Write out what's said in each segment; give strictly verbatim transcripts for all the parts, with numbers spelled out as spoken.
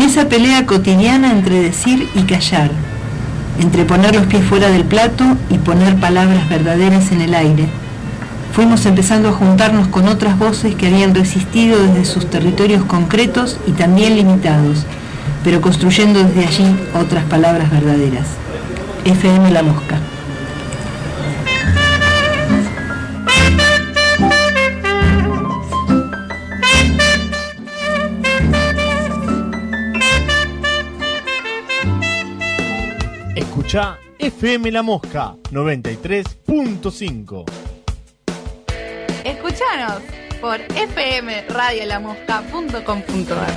En esa pelea cotidiana entre decir y callar, entre poner los pies fuera del plato y poner palabras verdaderas en el aire, fuimos empezando a juntarnos con otras voces que habían resistido desde sus territorios concretos y también limitados, pero construyendo desde allí otras palabras verdaderas. F M La Mosca. Escuchá F M La Mosca noventa y tres punto cinco. Escuchanos por f m radio la mosca punto com punto a r.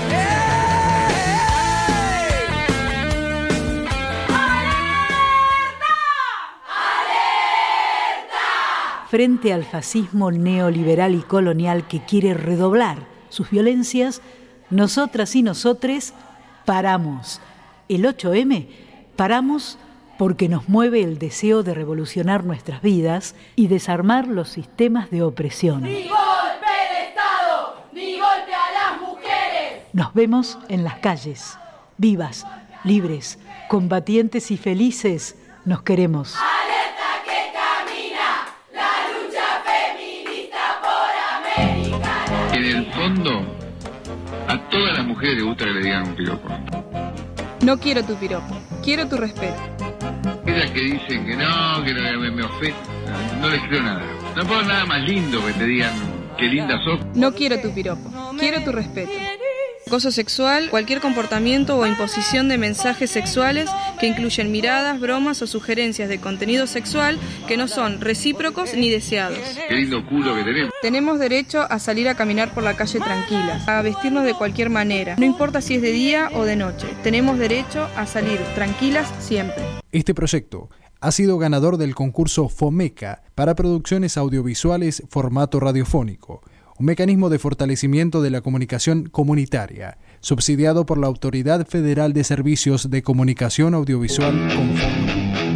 Frente al fascismo neoliberal y colonial que quiere redoblar sus violencias, nosotras y nosotres paramos. El ocho eme paramos porque nos mueve el deseo de revolucionar nuestras vidas y desarmar los sistemas de opresión. ¡Ni golpe de Estado! ¡Ni golpe a las mujeres! Nos vemos en las calles, vivas, libres, combatientes y felices. Nos queremos. ¡Alerta que camina! ¡La lucha feminista por Americana! En el fondo, a todas las mujeres les gusta que le digan un piropo. No quiero tu piropo, quiero tu respeto. Ellas que dicen que no, que no, me, me ofende, no les creo nada. No puedo nada más lindo que te digan qué linda sos. No quiero tu piropo, quiero tu respeto. Acoso sexual, cualquier comportamiento o imposición de mensajes sexuales que incluyen miradas, bromas o sugerencias de contenido sexual que no son recíprocos ni deseados. Qué lindo culo que tenemos. Tenemos derecho a salir a caminar por la calle tranquilas, a vestirnos de cualquier manera, no importa si es de día o de noche. Tenemos derecho a salir tranquilas siempre. Este proyecto ha sido ganador del concurso FOMECA para producciones audiovisuales formato radiofónico, un mecanismo de fortalecimiento de la comunicación comunitaria, subsidiado por la Autoridad Federal de Servicios de Comunicación Audiovisual con fondo.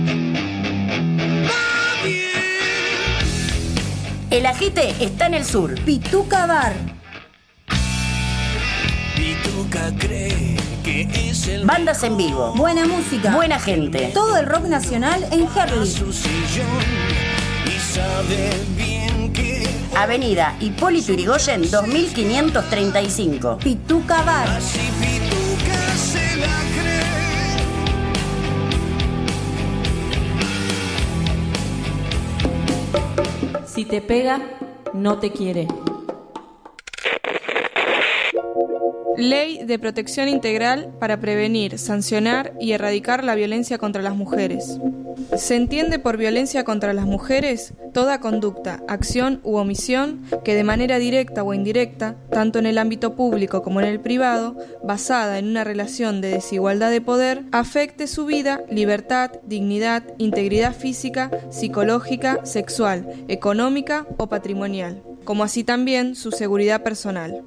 El agite está en el sur. Pituca Bar. Pituca cree que es el Bandas en vivo. Buena música. Buena gente. Todo el rock nacional en Herley. Y sabe bien que Avenida Hipólito Yrigoyen dos mil quinientos treinta y cinco. Pituca Bar. así Pituca se la cree. Si te pega, no te quiere. Ley de Protección Integral para prevenir, sancionar y erradicar la violencia contra las mujeres. Se entiende por violencia contra las mujeres toda conducta, acción u omisión que de manera directa o indirecta, tanto en el ámbito público como en el privado, basada en una relación de desigualdad de poder, afecte su vida, libertad, dignidad, integridad física, psicológica, sexual, económica o patrimonial, como así también su seguridad personal.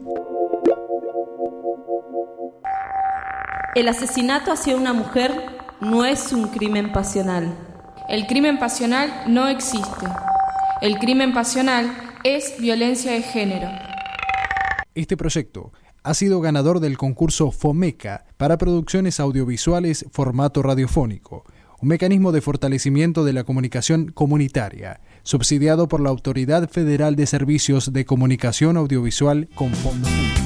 El asesinato hacia una mujer no es un crimen pasional. El crimen pasional no existe. El crimen pasional es violencia de género. Este proyecto ha sido ganador del concurso FOMECA para producciones audiovisuales formato radiofónico, un mecanismo de fortalecimiento de la comunicación comunitaria, subsidiado por la Autoridad Federal de Servicios de Comunicación Audiovisual con fondo público.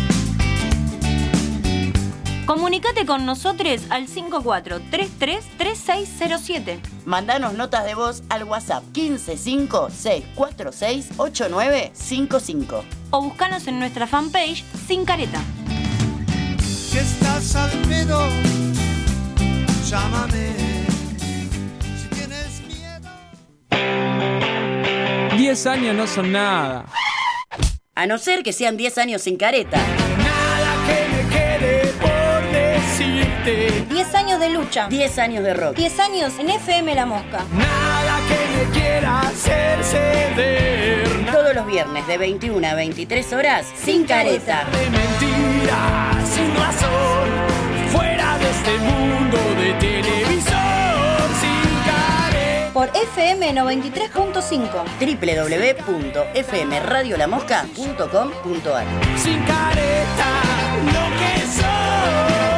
Comunicate con nosotros al cinco cuatro tres tres tres seis cero siete. Mandanos notas de voz al WhatsApp quince cinco seis cuatro seis ocho nueve cinco cinco. O buscanos en nuestra fanpage Sin Careta. Si estás al pedo, llámame. Si tienes miedo. Diez años no son nada. A no ser que sean diez años sin careta. Nada que me quede por decirte. diez años de lucha. diez años de rock. diez años en F M La Mosca. Nada que me quiera hacer ceder. Todos los viernes de veintiuna a veintitrés horas, Sin Careta. De mentiras, sin razón, fuera de este mundo de televisor, sin careta. Por F M noventa y tres punto cinco. doble u doble u doble u punto f m radio la mosca punto com punto a r. Sin careta, lo que soy.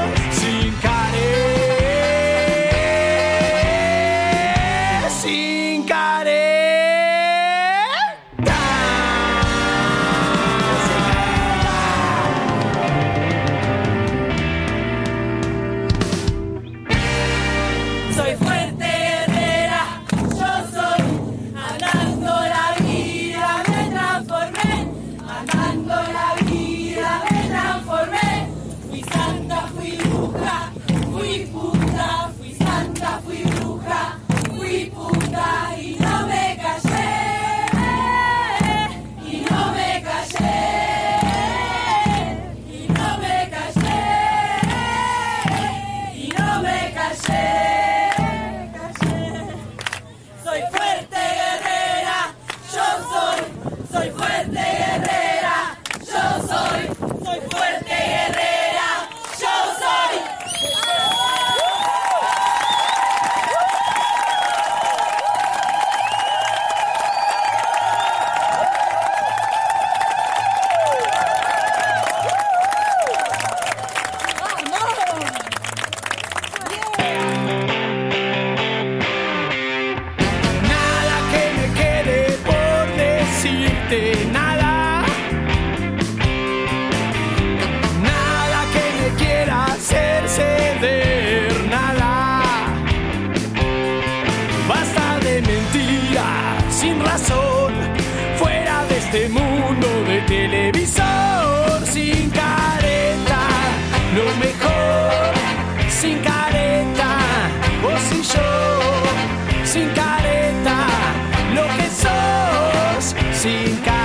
televisor. Sin careta, lo mejor. Sin careta, vos y yo. Sin careta, lo que sos. Sin careta.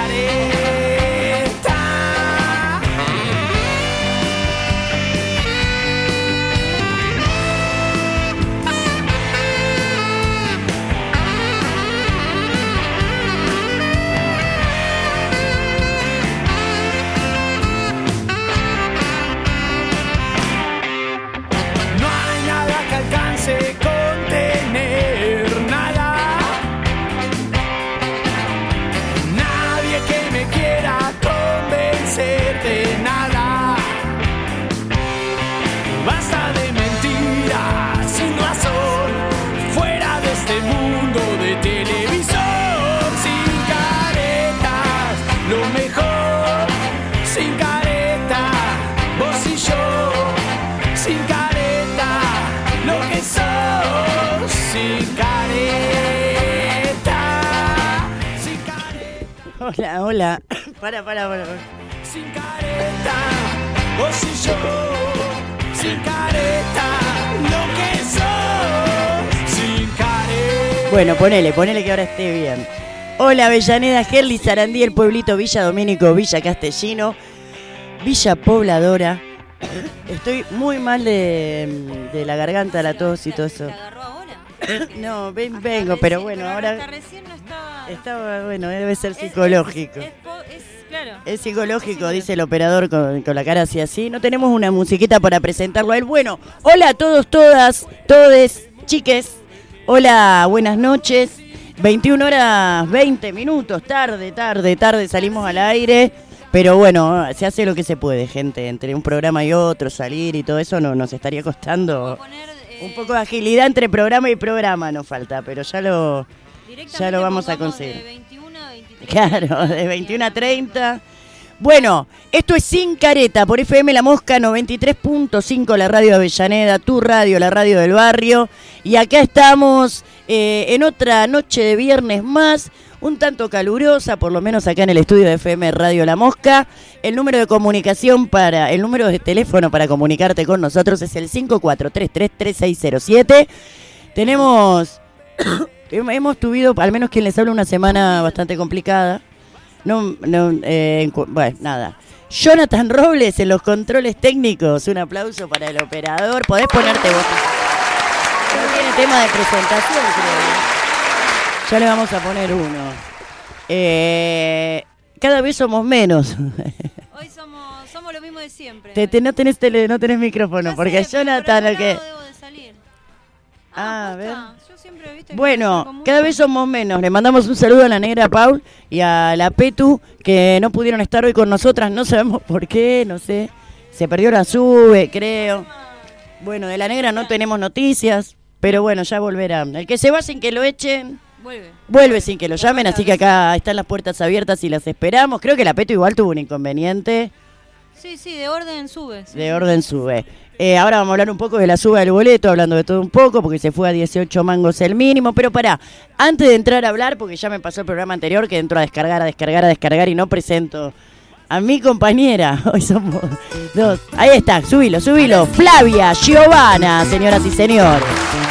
Contener nada, nadie que me quiera convencer de nada. Basta de mentiras sin razón, fuera de este mundo de televisor. Sin caretas, lo mejor. Sin careta, vos y yo. Sin careta, lo que sos. Sin careta, sin careta. Hola, hola. Para, para, para. Sin careta, vos y yo. Sin careta, lo que sos. Sin careta. Bueno, ponele, ponele que ahora esté bien. Hola, Avellaneda, Gerli, Sarandí, el pueblito, Villa Domínico, Villa Castellino, Villa Pobladora. Estoy muy mal de, de la garganta, la tos y todo eso. ¿Te agarró ahora? No, ven, vengo, pero bueno, ahora estaba, bueno, debe ser psicológico. Es, es, claro. Es psicológico, dice el operador con, con la cara así así. No tenemos una musiquita para presentarlo a él. Bueno, hola a todos, todas, todes, chiques. Hola, buenas noches. veintiuna horas veinte minutos, tarde, tarde, tarde salimos al aire. Pero bueno, se hace lo que se puede, gente. Entre un programa y otro, salir y todo eso no, nos estaría costando poner, eh, un poco de agilidad entre programa y programa nos falta, pero ya lo, ya lo vamos a conseguir. De veintiuno a veintitrés. Claro, de veintiuno a treinta. Bueno, esto es Sin Careta por F M La Mosca noventa y tres punto cinco, la radio de Avellaneda, tu radio, la radio del barrio. Y acá estamos eh, en otra noche de viernes más. Un tanto calurosa, por lo menos acá en el estudio de F M Radio La Mosca. El número de comunicación para, el número de teléfono para comunicarte con nosotros es el cinco cuatro tres tres, tres seis cero siete. Tenemos, hemos tuvido, al menos quien les habla, una semana bastante complicada. No, no, eh, bueno, nada. Jonathan Robles en los controles técnicos. Un aplauso para el operador. Podés ponerte vos. No tiene tema de presentación, creo. Ya le vamos a poner uno. Eh, cada vez somos menos. Hoy somos, somos lo mismo de siempre. Te, te, no, tenés tele, no tenés micrófono, no porque sé, Jonathan... Pero que... debo de salir. Ah, ah a ver. Yo siempre, ¿viste? Bueno, cada vez somos menos. Le mandamos un saludo a la negra Paul y a la Petu, que no pudieron estar hoy con nosotras. No sabemos por qué, no sé. Se perdió la sube, creo. Bueno, de la negra no tenemos noticias, pero bueno, ya volverán. El que se va sin que lo echen... Vuelve. Vuelve sin que lo llamen, así que acá están las puertas abiertas y las esperamos. Creo que la Peto igual tuvo un inconveniente. Sí, sí, de orden sube. Sí. De orden sube. Eh, ahora vamos a hablar un poco de la suba del boleto, hablando de todo un poco, porque se fue a dieciocho mangos el mínimo. Pero pará, antes de entrar a hablar, porque ya me pasó el programa anterior, que entró a descargar, a descargar, a descargar y no presento a mi compañera. Hoy somos dos. Ahí está, subilo, subilo. Flavia Giovanna, señoras y señores.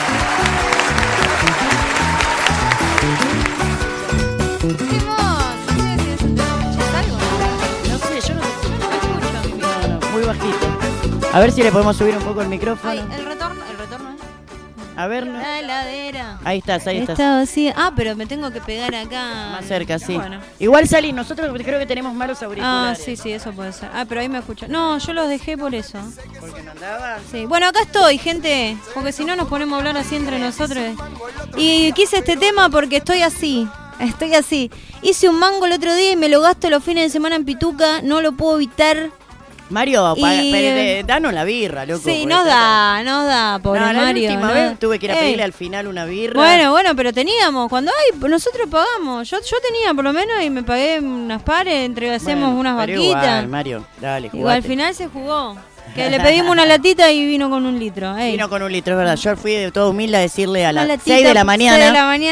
A ver si le podemos subir un poco el micrófono. Ay, el retorno, el retorno. A ver, no. La heladera. Ahí estás, ahí estás. Estaba así. Ah, pero me tengo que pegar acá. Más cerca, sí. Bueno. Igual salí, nosotros creo que tenemos malos auriculares. Ah, sí, sí, eso puede ser. Ah, pero ahí me escucho. No, yo los dejé por eso. ¿Porque no andaban? Sí. Bueno, acá estoy, gente. Porque si no nos ponemos a hablar así entre nosotros. Y quise este tema porque estoy así. Estoy así. Hice un mango el otro día y me lo gasto los fines de semana en pituca. No lo puedo evitar. Mario, y... para, para, danos la birra, loco. Sí, nos da, nos da, pobre no, la Mario. La última no. vez tuve que ir a pedirle Ey. al final una birra. Bueno, bueno, pero teníamos, cuando hay, nosotros pagamos. Yo yo tenía por lo menos y me pagué unas pares, entre hacemos bueno, unas vaquitas. Igual, Mario, dale, jugate. Igual al final se jugó. Que le pedimos una latita y vino con un litro. Ey. Vino con un litro, es verdad. Yo fui de todo humilde a decirle a las seis de la mañana. seis de la mañana.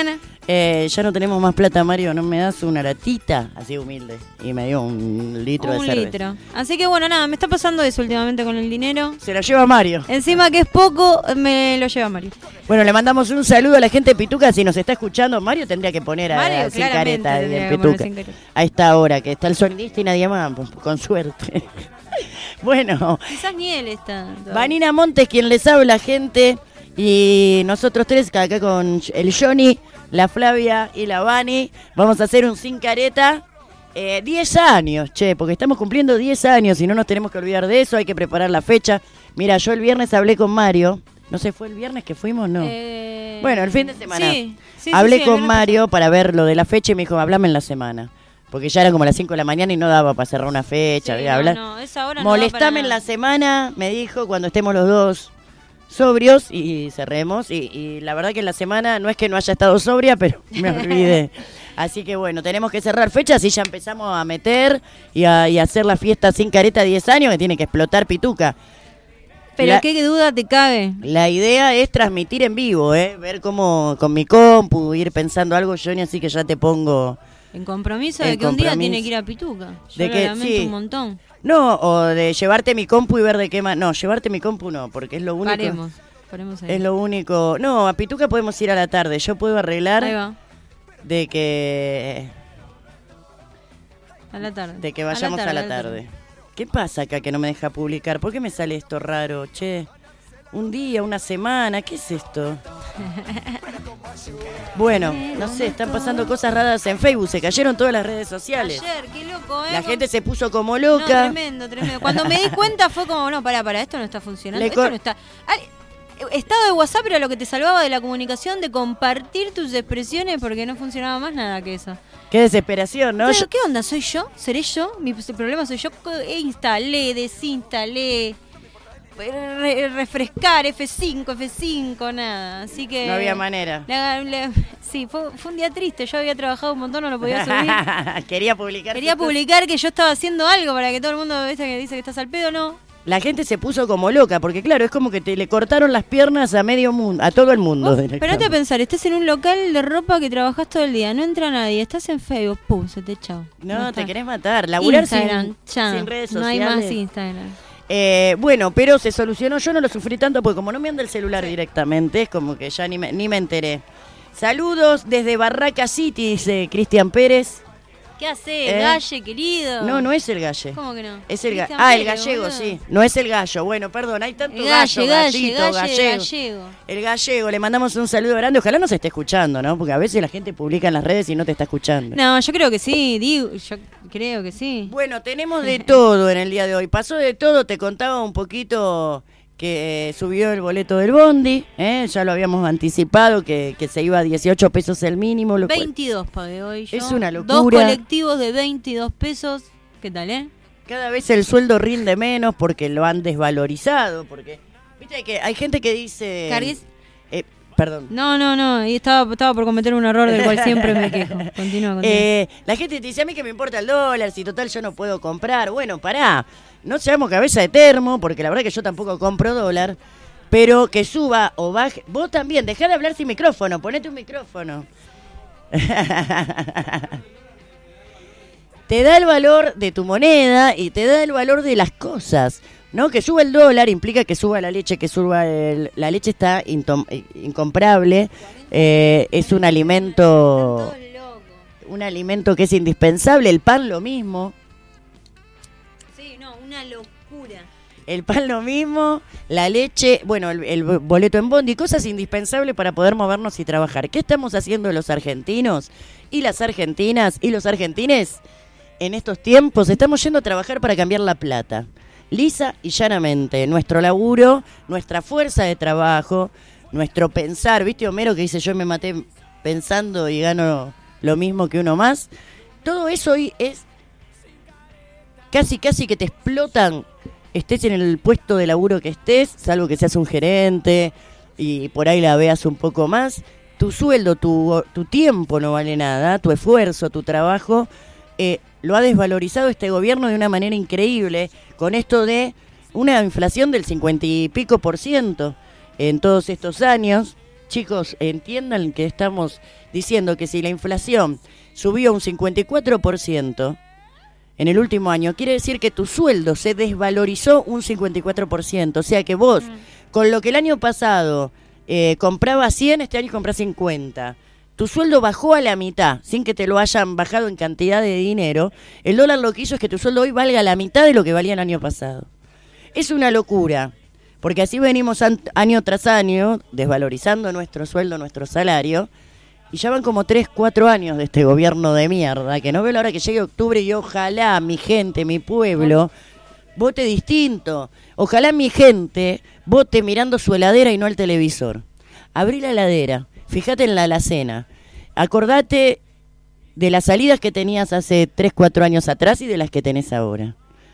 Eh, ya no tenemos más plata, Mario, ¿no me das una latita? Así humilde. Y me dio un litro un de cerveza. litro. Así que bueno, nada, me está pasando eso últimamente con el dinero. Se lo lleva Mario. Encima que es poco, me lo lleva Mario. Bueno, le mandamos un saludo a la gente de Pituca. Si nos está escuchando, Mario tendría que poner a, Mario, a sin careta ahí en que Pituca. sin careta. A esta hora, que está el sonidista y nadie más, pues, con suerte. Bueno. Quizás ni él está. Vanina Montes, quien les habla, gente. Y nosotros tres, acá con el Johnny, la Flavia y la Vani, vamos a hacer un sin careta. Eh, diez años, che, porque estamos cumpliendo diez años y no nos tenemos que olvidar de eso, hay que preparar la fecha. Mira, yo el viernes hablé con Mario. No sé, ¿fue el viernes que fuimos? No. Eh... Bueno, el fin de semana. Sí, sí, hablé sí, sí, con Mario para ver lo de la fecha y me dijo, hablame en la semana. Porque ya era como las cinco de la mañana y no daba para cerrar una fecha. Sí, no, hablar. No, esa hora molestame no en la semana, me dijo, cuando estemos los dos sobrios y cerremos. Y, y la verdad que en la semana no es que no haya estado sobria, pero me olvidé. Así que bueno, tenemos que cerrar fechas y ya empezamos a meter y a, y a hacer la fiesta sin careta diez años que tiene que explotar Pituca. Pero la, qué duda te cabe. La idea es transmitir en vivo, ¿eh? Ver cómo con mi compu, ir pensando algo, Johnny, así que ya te pongo... En compromiso en de que compromiso. un día tiene que ir a Pituca. Yo de lo que lamento sí. un montón. No, o de llevarte mi compu y ver de qué más... No, llevarte mi compu no, porque es lo único... Paremos, paremos ahí. Es lo único... No, a Pituca podemos ir a la tarde. Yo puedo arreglar... Ahí va. De que... A la tarde. De que vayamos a la tarde. A la tarde. ¿Qué pasa acá que no me deja publicar? ¿Por qué me sale esto raro, che? Un día, una semana, ¿qué es esto? Bueno, no sé, están pasando cosas raras en Facebook, se cayeron todas las redes sociales. Ayer, qué loco, ¿eh? La gente se puso como loca. No, tremendo, tremendo. Cuando me di cuenta fue como, no, pará, pará, esto no está funcionando, Le esto cor- no está... Ay, estado de WhatsApp era lo que te salvaba de la comunicación, de compartir tus expresiones, porque no funcionaba más nada que eso. Qué desesperación, ¿no? Pero, Yo- ¿qué onda? ¿Soy yo? ¿Seré yo? Mi problema soy yo. E instalé, desinstalé, re- refrescar, F cinco, F cinco, nada. Así que... No había manera. la- la- sí, fue, fue un día triste. Yo había trabajado un montón, no lo podía subir. Quería publicar. Quería cosas. publicar que yo estaba haciendo algo para que todo el mundo ¿viste? Que dice que estás al pedo, ¿no? La gente se puso como loca, porque claro, es como que te le cortaron las piernas a medio mundo, a todo el mundo. Pero no te a pensar, estás en un local de ropa que trabajás todo el día, no entra nadie, estás en Facebook, pum, se te echó. No, No te está. querés matar, laburar Instagram, sin, ya, sin redes no sociales. hay más Instagram. Eh, bueno, pero se solucionó, yo no lo sufrí tanto porque como no me anda el celular directamente, es como que ya ni me, ni me enteré. Saludos desde Barraca City, dice Cristian Pérez. ¿Qué haces, Eh, Galle, querido? No, no es el galle. ¿Cómo que no? Es el ga- Cristian ah, el Pérez, gallego, boludo. sí. No es el gallo. Bueno, perdón, hay tanto El galle, gallo, galle, gallito, galle, gallego. gallego. El gallego, le mandamos un saludo grande. Ojalá nos esté escuchando, ¿no? Porque a veces la gente publica en las redes y no te está escuchando. No, yo creo que sí, digo, yo creo que sí. Bueno, tenemos de todo en el día de hoy. Pasó de todo, te contaba un poquito que eh, subió el boleto del bondi, ¿eh? Ya lo habíamos anticipado, que, que se iba a dieciocho pesos el mínimo. Lo cual- veintidós pagué hoy yo. Es una Dos locura. colectivos de veintidós pesos. ¿Qué tal, eh? Cada vez el sueldo rinde menos porque lo han desvalorizado, porque viste que hay gente que dice... Cargues- Eh, perdón. No, no, no, y estaba, estaba por cometer un error del cual siempre me quejo. Continúa, continúa. Eh, la gente te dice, a mí que me importa el dólar, si total yo no puedo comprar. Bueno, pará, no seamos cabeza de termo, porque la verdad que yo tampoco compro dólar, pero que suba o baje. Vos también, dejá de hablar sin micrófono, ponete un micrófono. Te da el valor de tu moneda y te da el valor de las cosas, ¿no? Que suba el dólar implica que suba la leche, que suba el... La leche está intom- incomparable, eh, es un alimento... Un alimento que es indispensable, el pan lo mismo. Sí, no, una locura. El pan lo mismo, la leche, bueno, el, el boleto en bondi, cosas indispensables para poder movernos y trabajar. ¿Qué estamos haciendo los argentinos y las argentinas y los argentines en estos tiempos? Estamos yendo a trabajar para cambiar la plata. Lisa y llanamente, nuestro laburo, nuestra fuerza de trabajo, nuestro pensar. ¿Viste Homero que dice yo me maté pensando y gano lo mismo que uno más? Todo eso hoy es casi casi que te explotan, estés en el puesto de laburo que estés, salvo que seas un gerente y por ahí la veas un poco más, tu sueldo, tu, tu tiempo no vale nada, tu esfuerzo, tu trabajo, eh, lo ha desvalorizado este gobierno de una manera increíble, con esto de una inflación del cincuenta y pico por ciento en todos estos años. chicos, entiendan que estamos diciendo que si la inflación subió un cincuenta y cuatro por ciento en el último año, quiere decir que tu sueldo se desvalorizó un cincuenta y cuatro por ciento. O sea que vos, mm. con lo que el año pasado eh, comprabas cien, este año compras cincuenta. Tu sueldo bajó a la mitad, sin que te lo hayan bajado en cantidad de dinero. El dólar lo que hizo es que tu sueldo hoy valga la mitad de lo que valía el año pasado. Es una locura, porque así venimos an- año tras año desvalorizando nuestro sueldo, nuestro salario, y ya van como tres, cuatro años de este gobierno de mierda, que no veo la hora que llegue octubre y ojalá mi gente, mi pueblo, vote distinto. Ojalá mi gente vote mirando su heladera y no el televisor. Abrí la heladera, fíjate en la alacena, acordate de las salidas que tenías hace tres, cuatro años atrás y de las que tenés ahora.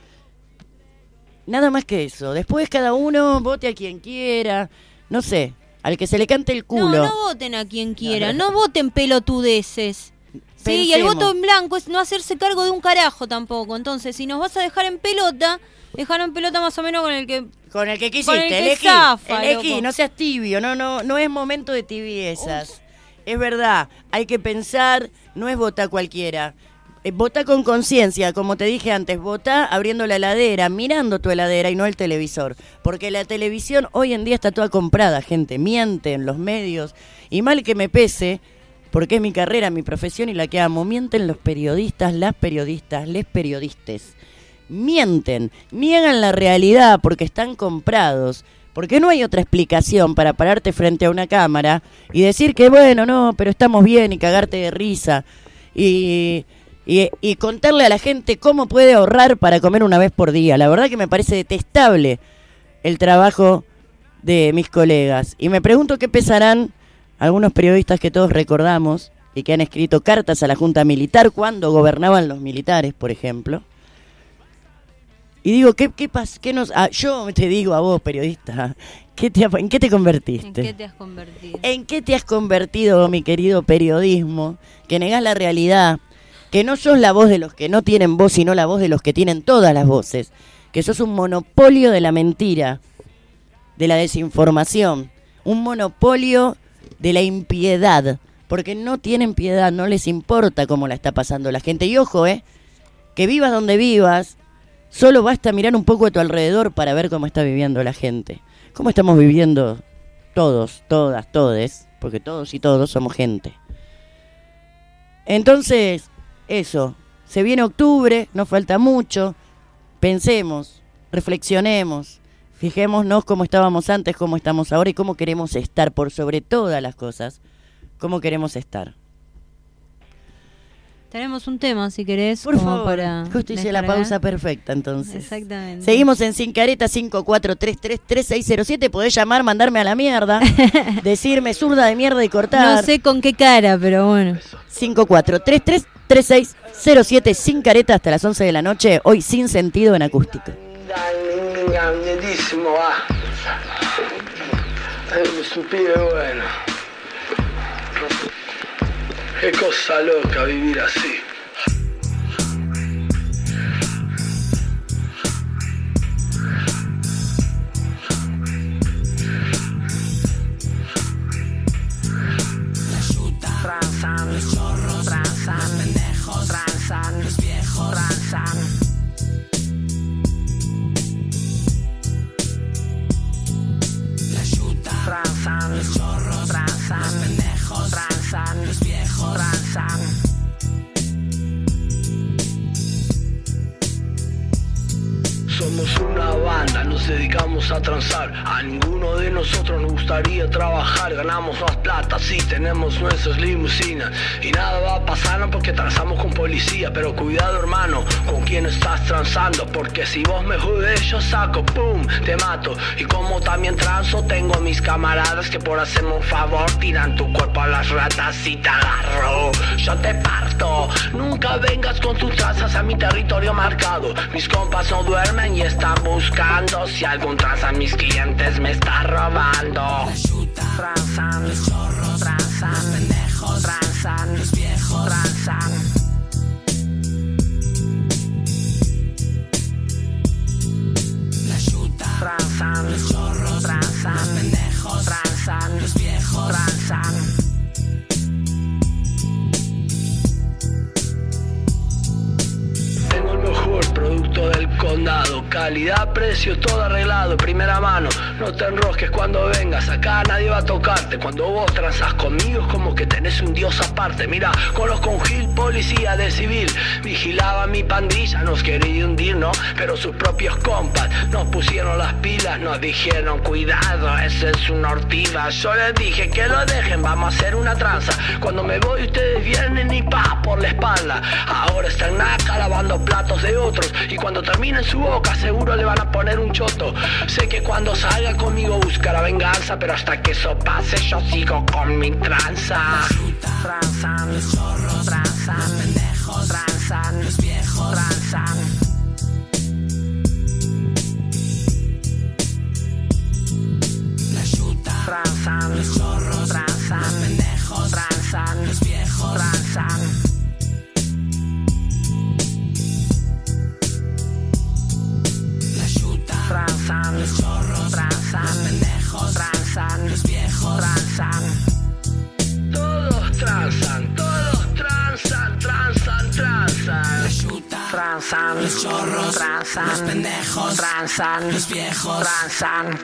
Nada más que eso. Después cada uno vote a quien quiera, no sé, al que se le cante el culo. No, no voten a quien quiera, no voten pelotudeces. Pensemos. Sí, y el voto en blanco es no hacerse cargo de un carajo tampoco. Entonces, si nos vas a dejar en pelota, dejar en pelota más o menos con el que... Con el que quisiste, con el que elegí, zafa, elegí, loco. no seas tibio, no, no, no es momento de tibiezas. Uf. Es verdad, hay que pensar, no es votar cualquiera. Eh, votá con conciencia, como te dije antes, votá abriendo la heladera, mirando tu heladera y no el televisor. Porque la televisión hoy en día está toda comprada, gente, mienten los medios. Y mal que me pese, porque es mi carrera, mi profesión y la que amo, mienten los periodistas, las periodistas, les periodistas. Mienten, niegan la realidad porque están comprados. Porque no hay otra explicación para pararte frente a una cámara y decir que bueno, no, pero estamos bien y cagarte de risa. Y... Y, y contarle a la gente cómo puede ahorrar para comer una vez por día. La verdad que me parece detestable el trabajo de mis colegas. Y me pregunto qué pensarán algunos periodistas que todos recordamos y que han escrito cartas a la Junta Militar cuando gobernaban los militares, por ejemplo. Y digo, ¿qué, qué, pas, qué nos...? Ah, yo te digo a vos, periodista, ¿qué te, ¿en qué te convertiste? ¿En qué te has convertido? ¿En qué te has convertido, mi querido periodismo? Que negás la realidad, que no sos la voz de los que no tienen voz, sino la voz de los que tienen todas las voces, que sos un monopolio de la mentira, de la desinformación, un monopolio de la impiedad, porque no tienen piedad, no les importa cómo la está pasando la gente. Y ojo, eh, que vivas donde vivas, solo basta mirar un poco a tu alrededor para ver cómo está viviendo la gente, cómo estamos viviendo todos, todas, todes, porque todos y todos somos gente. Entonces... Eso, se viene octubre, nos falta mucho, pensemos, reflexionemos, fijémonos cómo estábamos antes, cómo estamos ahora y cómo queremos estar, por sobre todas las cosas, cómo queremos estar. Tenemos un tema, si querés, por como favor, para justo hice la pausa perfecta, entonces. Exactamente. Seguimos en Sin Careta, cinco cuatro tres tres tres seis cero siete, podés llamar, mandarme a la mierda, decirme zurda de mierda y cortar. No sé con qué cara, pero bueno. cinco cuatro tres tres tres seis cero siete, Sin Careta, hasta las once de la noche, hoy sin sentido en acústica. Es un pibe bueno. Qué cosa loca vivir así. Transan, los chorros, transan, los pendejos, transan, los viejos, transan. La yuta, transan, los chorros, transan, los pendejos, transan, los viejos, transan. Somos una banda, nos dedicamos a transar. A ninguno de nosotros nos gustaría trabajar. Ganamos más plata, sí, tenemos nuestras limusinas. Y nada va a pasar porque transamos con policía. Pero cuidado, hermano, con quién estás transando, porque si vos me jodes yo saco, pum, te mato. Y como también transo, tengo mis camaradas que por hacerme un favor tiran tu cuerpo a las ratas y te agarro, yo te parto. Nunca vengas con tus trazas a mi territorio marcado. Mis compas no duermen y están buscando si algún tranza mis clientes me está robando. Transan, los chorros, transan, los pendejos, transan, los viejos, transan. La yuta, transan, los chorros, transan, los pendejos, transan, los viejos, transan. calidad, precio, todo arreglado, primera mano. No te enrosques cuando vengas, acá nadie va a tocarte. Cuando vos transás conmigo es como que tenés un dios aparte. Mira, conozco un gil policía de civil, vigilaba mi pandilla, nos quería hundir, ¿no? Pero sus propios compas nos pusieron las pilas, nos dijeron cuidado, ese es una ortiga. Yo les dije que lo dejen, vamos a hacer una tranza. Cuando me voy ustedes vienen y pa por la espalda. Ahora están acá lavando platos de otros, y cuando termine en su boca seguro le van a poner un choto. Sé que cuando salga conmigo buscará venganza, pero hasta que eso pase yo sigo con mi tranza. Tranzan, los chorros, tranzan, los pendejos, tranzan, los viejos, tranzan. La chuta, tranzan, los chorros, tranzan, los pendejos, tranzan, los viejos, tranzan. La chuta, tranzan, los chorros, tranzan, los pendejos, tranzan, los viejos, tranzan. Todos tranzan, todos tranzan, tranzan, tranzan. La chuta, tranzan, los chorros, tranzan, los pendejos, tranzan, los viejos, tranzan.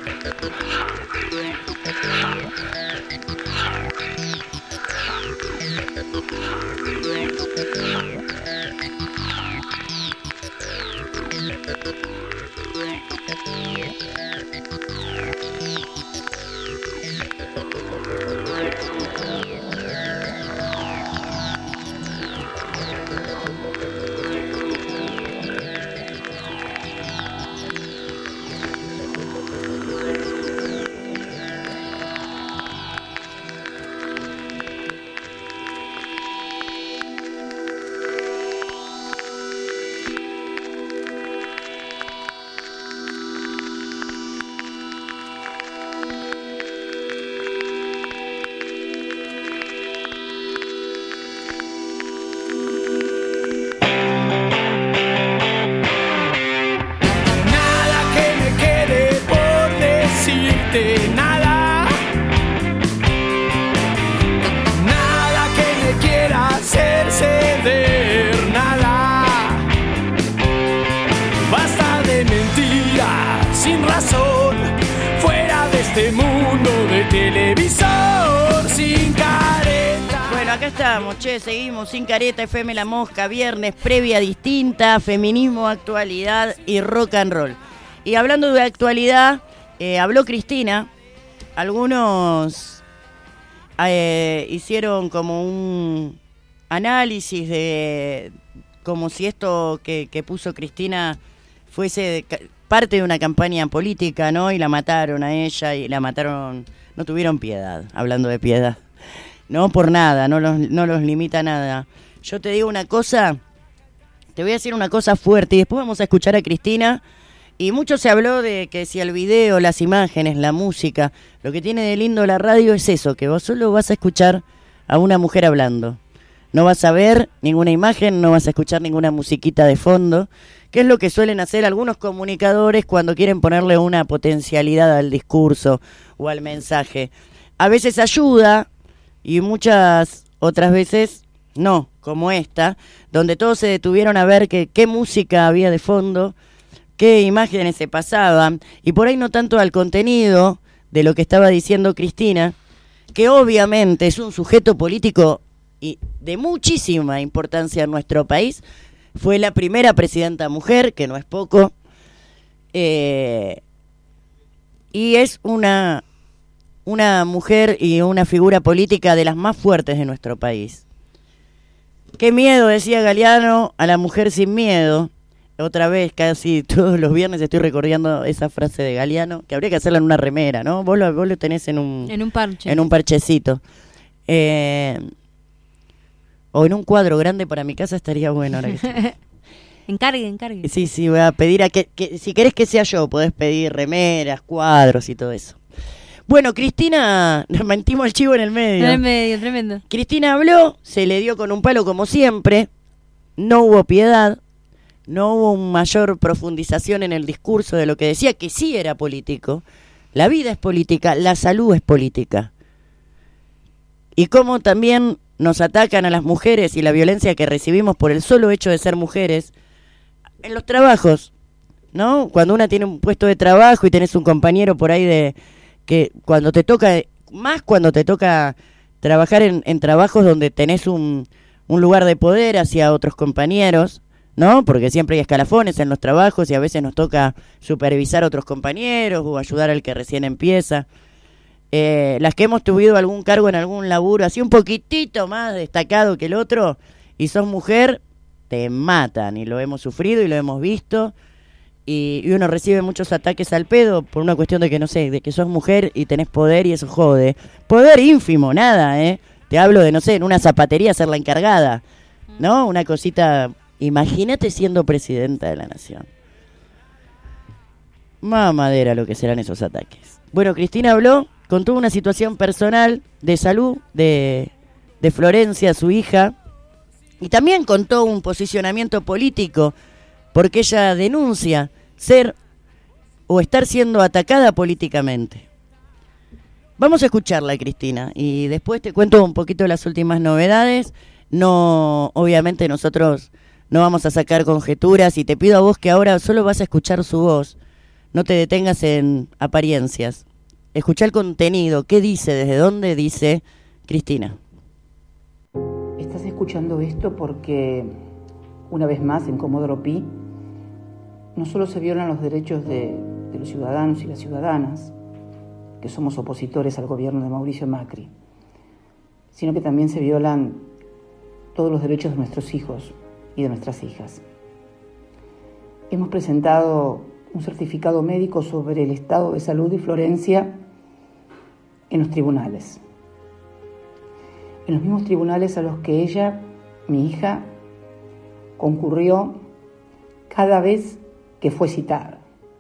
Nada, nada que me quiera hacer ceder, nada. Basta de mentiras sin razón, fuera de este mundo de televisor, sin careta. Bueno, acá estamos, che, seguimos sin careta, F M La Mosca, viernes, previa distinta, feminismo, actualidad y rock and roll. Y hablando de actualidad, Eh, habló Cristina, algunos eh, hicieron como un análisis de como si esto que, que puso Cristina fuese de, parte de una campaña política, ¿no? Y la mataron a ella y la mataron, no tuvieron piedad, hablando de piedad, no por nada, no los, no los limita nada. Yo te digo una cosa, te voy a decir una cosa fuerte y después vamos a escuchar a Cristina. Y mucho se habló de que si el video, las imágenes, la música, lo que tiene de lindo la radio es eso, que vos solo vas a escuchar a una mujer hablando. No vas a ver ninguna imagen, no vas a escuchar ninguna musiquita de fondo, que es lo que suelen hacer algunos comunicadores cuando quieren ponerle una potencialidad al discurso o al mensaje. A veces ayuda y muchas otras veces no, como esta, donde todos se detuvieron a ver que, qué música había de fondo, qué imágenes se pasaban, y por ahí no tanto al contenido de lo que estaba diciendo Cristina, que obviamente es un sujeto político y de muchísima importancia en nuestro país. Fue la primera presidenta mujer, que no es poco, eh, y es una, una mujer y una figura política de las más fuertes de nuestro país. Qué miedo, decía Galeano, a la mujer sin miedo. Otra vez, casi todos los viernes estoy recordando esa frase de Galeano, que habría que hacerla en una remera, ¿no? Vos lo, vos lo tenés en un, en un parche. En un parchecito. Eh, o en un cuadro grande para mi casa estaría bueno. Ahora que encargue, encargue. Sí, sí, voy a pedir a que, que, si querés que sea yo, podés pedir remeras, cuadros y todo eso. Bueno, Cristina, nos mentimos el chivo en el medio. En el medio, tremendo. Cristina habló, se le dio con un palo como siempre, no hubo piedad. No hubo una mayor profundización en el discurso de lo que decía, que sí era político. La vida es política, la salud es política. Y cómo también nos atacan a las mujeres y la violencia que recibimos por el solo hecho de ser mujeres en los trabajos ¿no? Cuando una tiene un puesto de trabajo y tenés un compañero por ahí de que cuando te toca, más cuando te toca trabajar en, en trabajos donde tenés un, un lugar de poder hacia otros compañeros, ¿no? Porque siempre hay escalafones en los trabajos y a veces nos toca supervisar a otros compañeros o ayudar al que recién empieza. Eh, las que hemos tenido algún cargo en algún laburo así un poquitito más destacado que el otro y sos mujer, te matan, y lo hemos sufrido y lo hemos visto, y, y uno recibe muchos ataques al pedo por una cuestión de que, no sé, de que sos mujer y tenés poder y eso jode. Poder ínfimo, nada, ¿eh? Te hablo de, no sé, en una zapatería ser la encargada, ¿no? Una cosita, imagínate siendo presidenta de la nación. Mamadera lo que serán esos ataques. Bueno, Cristina habló, contó una situación personal de salud de, de Florencia, su hija, y también contó un posicionamiento político, porque ella denuncia ser o estar siendo atacada políticamente. Vamos a escucharla, Cristina, y después te cuento un poquito las últimas novedades. No, obviamente nosotros no vamos a sacar conjeturas, y te pido a vos que ahora solo vas a escuchar su voz, no te detengas en apariencias. Escuchá el contenido, qué dice, desde dónde dice Cristina. Estás escuchando esto porque, una vez más, en Comodoro Pi, no solo se violan los derechos de, de los ciudadanos y las ciudadanas, que somos opositores al gobierno de Mauricio Macri, sino que también se violan todos los derechos de nuestros hijos y de nuestras hijas. Hemos presentado un certificado médico sobre el estado de salud de Florencia en los tribunales. En los mismos tribunales a los que ella, mi hija, concurrió cada vez que fue citada.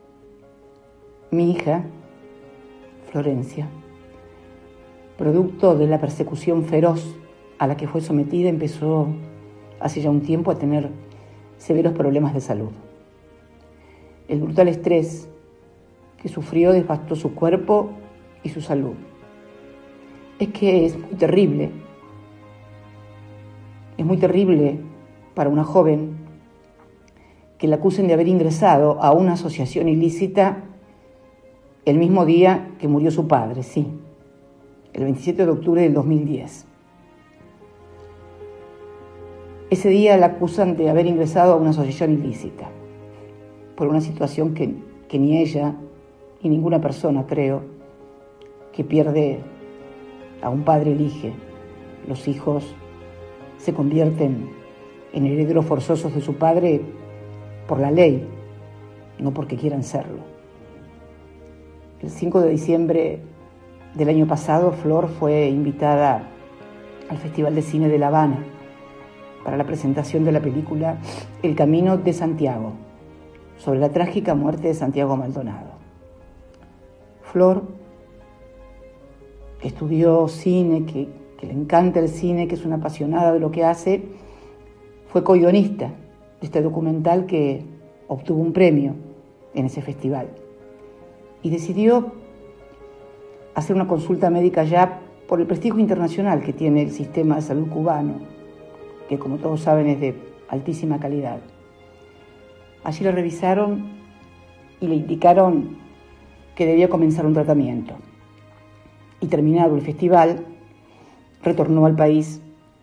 Mi hija, Florencia, producto de la persecución feroz a la que fue sometida, empezó hace ya un tiempo a tener severos problemas de salud. El brutal estrés que sufrió devastó su cuerpo y su salud. Es que es muy terrible, es muy terrible para una joven que la acusen de haber ingresado a una asociación ilícita el mismo día que murió su padre, sí, el veintisiete de octubre del dos mil diez. Ese día la acusan de haber ingresado a una asociación ilícita, por una situación que, que ni ella y ninguna persona, creo, que pierde a un padre elige. Los hijos se convierten en herederos forzosos de su padre por la ley, no porque quieran serlo. El cinco de diciembre del año pasado, Flor fue invitada al Festival de Cine de La Habana para la presentación de la película El Camino de Santiago, sobre la trágica muerte de Santiago Maldonado. Flor, que estudió cine, que, que le encanta el cine, que es una apasionada de lo que hace, fue co-guionista de este documental que obtuvo un premio en ese festival. Y decidió hacer una consulta médica ya por el prestigio internacional que tiene el sistema de salud cubano, que como todos saben es de altísima calidad. Allí la revisaron y le indicaron que debía comenzar un tratamiento. Y terminado el festival, retornó al país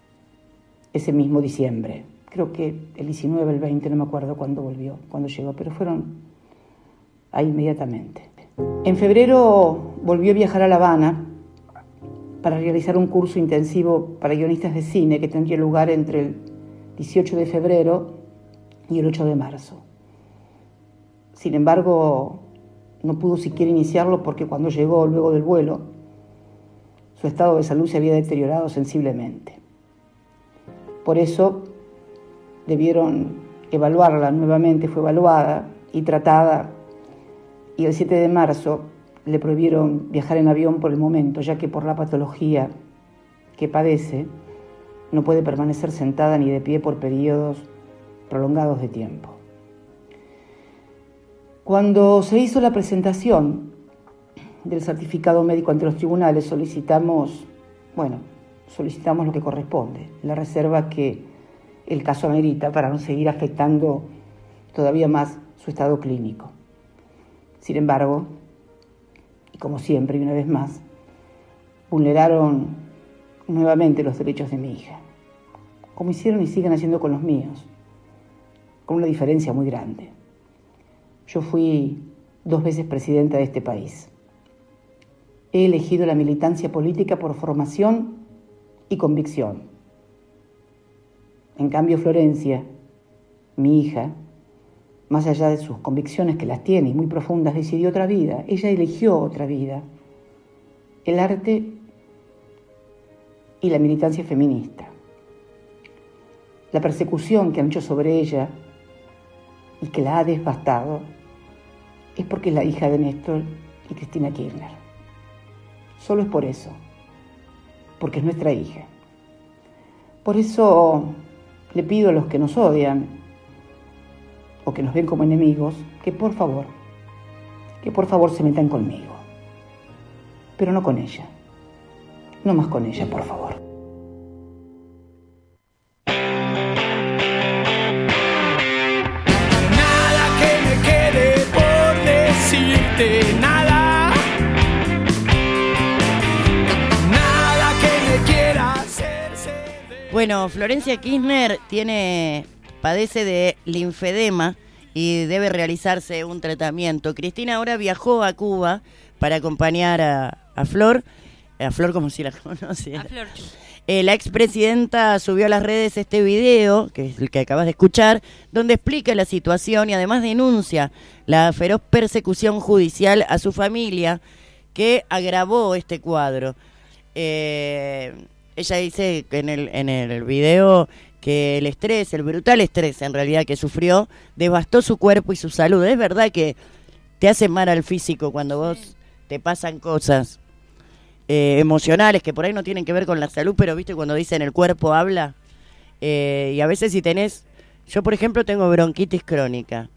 ese mismo diciembre. Creo que el diecinueve, el veinte, no me acuerdo cuándo volvió, cuándo llegó, pero fueron ahí inmediatamente. En febrero volvió a viajar a La Habana para realizar un curso intensivo para guionistas de cine que tendría lugar entre el dieciocho de febrero y el ocho de marzo. Sin embargo, no pudo siquiera iniciarlo porque cuando llegó luego del vuelo, su estado de salud se había deteriorado sensiblemente. Por eso debieron evaluarla nuevamente, fue evaluada y tratada, y el siete de marzo le prohibieron viajar en avión por el momento, ya que por la patología que padece no puede permanecer sentada ni de pie por periodos prolongados de tiempo. Cuando se hizo la presentación del certificado médico ante los tribunales, solicitamos, bueno, solicitamos lo que corresponde, la reserva que el caso amerita para no seguir afectando todavía más su estado clínico. Sin embargo, y como siempre y una vez más, vulneraron nuevamente los derechos de mi hija, como hicieron y siguen haciendo con los míos, con una diferencia muy grande. Yo fui dos veces presidenta de este país. He elegido la militancia política por formación y convicción. En cambio, Florencia, mi hija, más allá de sus convicciones que las tiene y muy profundas, decidió otra vida. Ella eligió otra vida. El arte y la militancia feminista. La persecución que han hecho sobre ella y que la ha devastado es porque es la hija de Néstor y Cristina Kirchner. Solo es por eso, porque es nuestra hija. Por eso le pido a los que nos odian o que nos ven como enemigos, que por favor, que por favor se metan conmigo, pero no con ella, no más con ella, por favor. Nada que me quede por decirte, nada, nada que me quiera hacerse de... Bueno, Florencia Kirchner tiene, padece de linfedema y debe realizarse un tratamiento. Cristina ahora viajó a Cuba para acompañar a, a Flor, a Flor como si la conociera. A Flor. Eh, la expresidenta subió a las redes este video, que es el que acabas de escuchar, donde explica la situación y además denuncia la feroz persecución judicial a su familia que agravó este cuadro. Eh, ella dice que en el, en el video que el estrés, el brutal estrés en realidad que sufrió, devastó su cuerpo y su salud. Es verdad que te hace mal al físico cuando vos te pasan cosas eh, emocionales que por ahí no tienen que ver con la salud, pero viste cuando dicen el cuerpo habla. Eh, y a veces si tenés, yo por ejemplo tengo bronquitis crónica.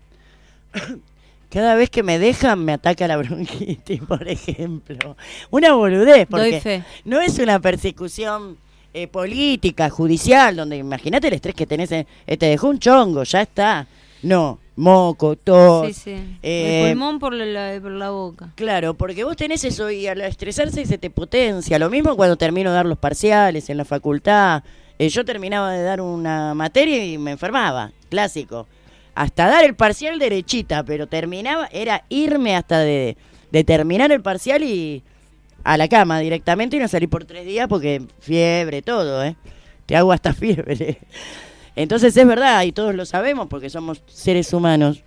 Cada vez que me dejan me ataca la bronquitis, por ejemplo. Una boludez, porque Doy fe. No es una persecución eh, política, judicial, donde imagínate el estrés que tenés, eh, te dejó un chongo, ya está. No, moco, tos. Sí, sí. Eh, el pulmón por la, por la boca. Claro, porque vos tenés eso y al estresarse se te potencia. Lo mismo cuando termino de dar los parciales en la facultad. Eh, yo terminaba de dar una materia y me enfermaba, clásico. Hasta dar el parcial derechita, pero terminaba, era irme hasta de, de terminar el parcial y a la cama directamente y no salir por tres días porque fiebre, todo, ¿eh? Te hago hasta fiebre. Entonces es verdad, y todos lo sabemos porque somos seres humanos,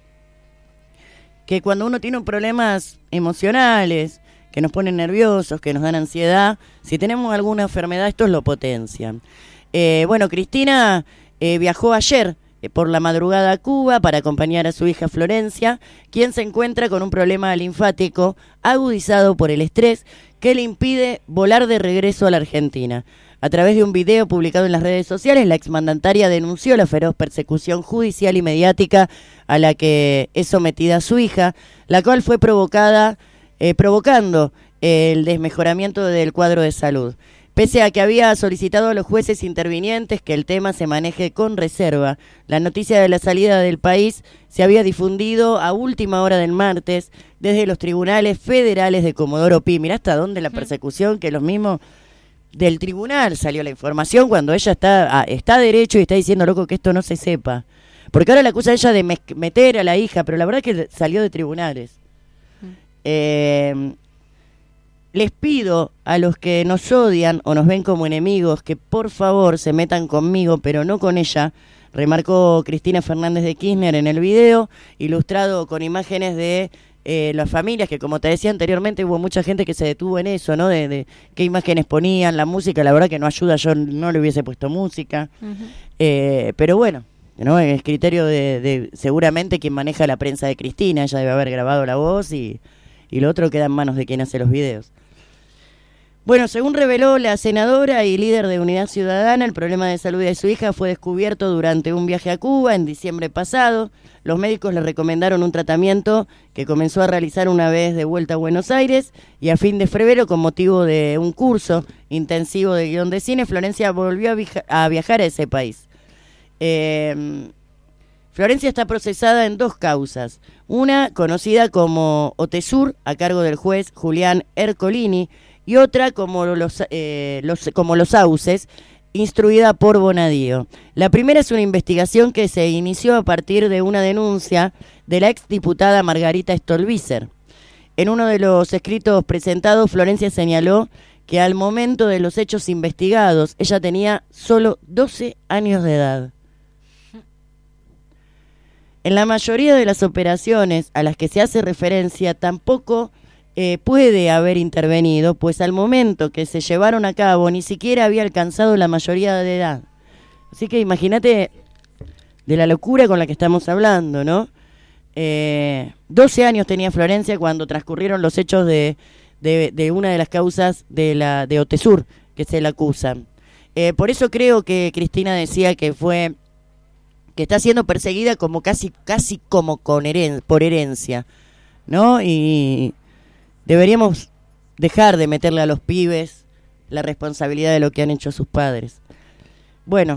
que cuando uno tiene problemas emocionales, que nos ponen nerviosos, que nos dan ansiedad, si tenemos alguna enfermedad, estos lo potencian. Eh, bueno, Cristina eh, viajó ayer eh, por la madrugada a Cuba para acompañar a su hija Florencia, quien se encuentra con un problema linfático agudizado por el estrés que le impide volar de regreso a la Argentina. A través de un video publicado en las redes sociales, la exmandataria denunció la feroz persecución judicial y mediática a la que es sometida su hija, la cual fue provocada, eh, provocando el desmejoramiento del cuadro de salud. Pese a que había solicitado a los jueces intervinientes que el tema se maneje con reserva, la noticia de la salida del país se había difundido a última hora del martes desde los tribunales federales de Comodoro Pi. Mirá hasta dónde la persecución, que los mismos del tribunal salió la información cuando ella está, ah, está derecho y está diciendo, loco, que esto no se sepa. Porque ahora la acusa ella de me- meter a la hija, pero la verdad es que salió de tribunales. Mm. Eh... Les pido a los que nos odian o nos ven como enemigos que por favor se metan conmigo, pero no con ella, remarcó Cristina Fernández de Kirchner en el video, ilustrado con imágenes de eh, las familias, que como te decía anteriormente hubo mucha gente que se detuvo en eso, ¿no? De, de qué imágenes ponían, la música, la verdad que no ayuda, yo no le hubiese puesto música, uh-huh. eh, pero bueno, ¿no? Es criterio de, de seguramente quien maneja la prensa de Cristina, ella debe haber grabado la voz y, y lo otro queda en manos de quien hace los videos. Bueno, según reveló la senadora y líder de Unidad Ciudadana, el problema de salud de su hija fue descubierto durante un viaje a Cuba en diciembre pasado. Los médicos le recomendaron un tratamiento que comenzó a realizar una vez de vuelta a Buenos Aires y a fin de febrero, con motivo de un curso intensivo de guión de cine, Florencia volvió a, viaja- a viajar a ese país. Eh, Florencia está procesada en dos causas. Una conocida como Otesur, a cargo del juez Julián Ercolini, y otra como los, eh, los, como los Sauces, instruida por Bonadío. La primera es una investigación que se inició a partir de una denuncia de la exdiputada Margarita Stolbizer. En uno de los escritos presentados, Florencia señaló que al momento de los hechos investigados, ella tenía solo doce años de edad. En la mayoría de las operaciones a las que se hace referencia tampoco eh, puede haber intervenido, pues al momento que se llevaron a cabo ni siquiera había alcanzado la mayoría de edad. Así que imagínate de la locura con la que estamos hablando, ¿no? Eh, doce años tenía Florencia cuando transcurrieron los hechos de, de, de una de las causas de, la, de Otesur que se la acusan. Eh, por eso creo que Cristina decía que fue... que está siendo perseguida como casi casi como con heren- por herencia, ¿no? Y deberíamos dejar de meterle a los pibes la responsabilidad de lo que han hecho sus padres. Bueno,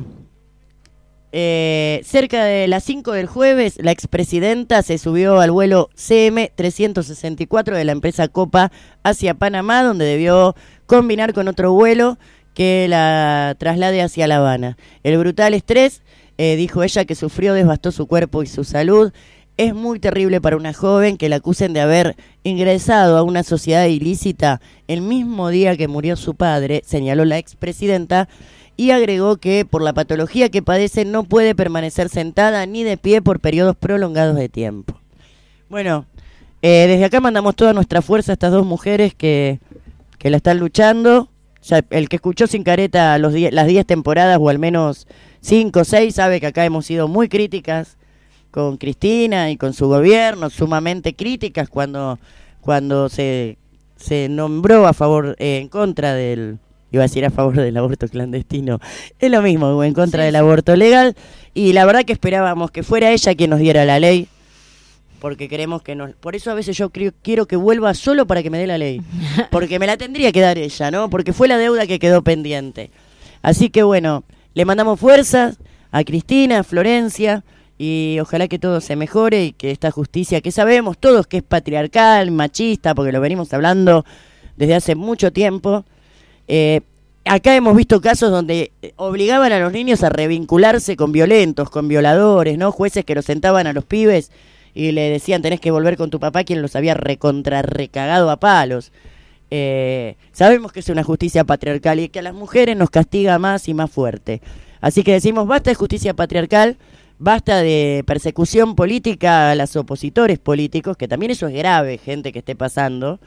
eh, cerca de las cinco del jueves, la expresidenta se subió al vuelo C M trescientos sesenta y cuatro de la empresa Copa hacia Panamá, donde debió combinar con otro vuelo que la traslade hacia La Habana. El brutal estrés, Eh, dijo ella, que sufrió devastó su cuerpo y su salud. Es muy terrible para una joven que la acusen de haber ingresado a una sociedad ilícita el mismo día que murió su padre, señaló la expresidenta, y agregó que por la patología que padece no puede permanecer sentada ni de pie por periodos prolongados de tiempo. Bueno, eh, desde acá mandamos toda nuestra fuerza a estas dos mujeres que, que la están luchando. Ya, el que escuchó Sin Careta los die- las diez temporadas, o al menos cinco o seis, sabe que acá hemos sido muy críticas con Cristina y con su gobierno, sumamente críticas cuando cuando se, se nombró a favor, eh, en contra del, iba a decir a favor del aborto clandestino, es lo mismo, o en contra sí, del aborto legal, y la verdad que esperábamos que fuera ella quien nos diera la ley, porque queremos que nos... Por eso a veces yo creo, quiero que vuelva solo para que me dé la ley, porque me la tendría que dar ella, ¿no? Porque fue la deuda que quedó pendiente. Así que bueno, le mandamos fuerzas a Cristina, a Florencia, y ojalá que todo se mejore y que esta justicia, que sabemos todos que es patriarcal, machista, porque lo venimos hablando desde hace mucho tiempo. Eh, acá hemos visto casos donde obligaban a los niños a revincularse con violentos, con violadores, ¿no? Jueces que los sentaban a los pibes y le decían tenés que volver con tu papá, quien los había recontra recagado a palos. Eh, sabemos que es una justicia patriarcal y que a las mujeres nos castiga más y más fuerte. Así que decimos basta de justicia patriarcal, basta de persecución política a los opositores políticos, que también eso es grave, gente que esté pasando,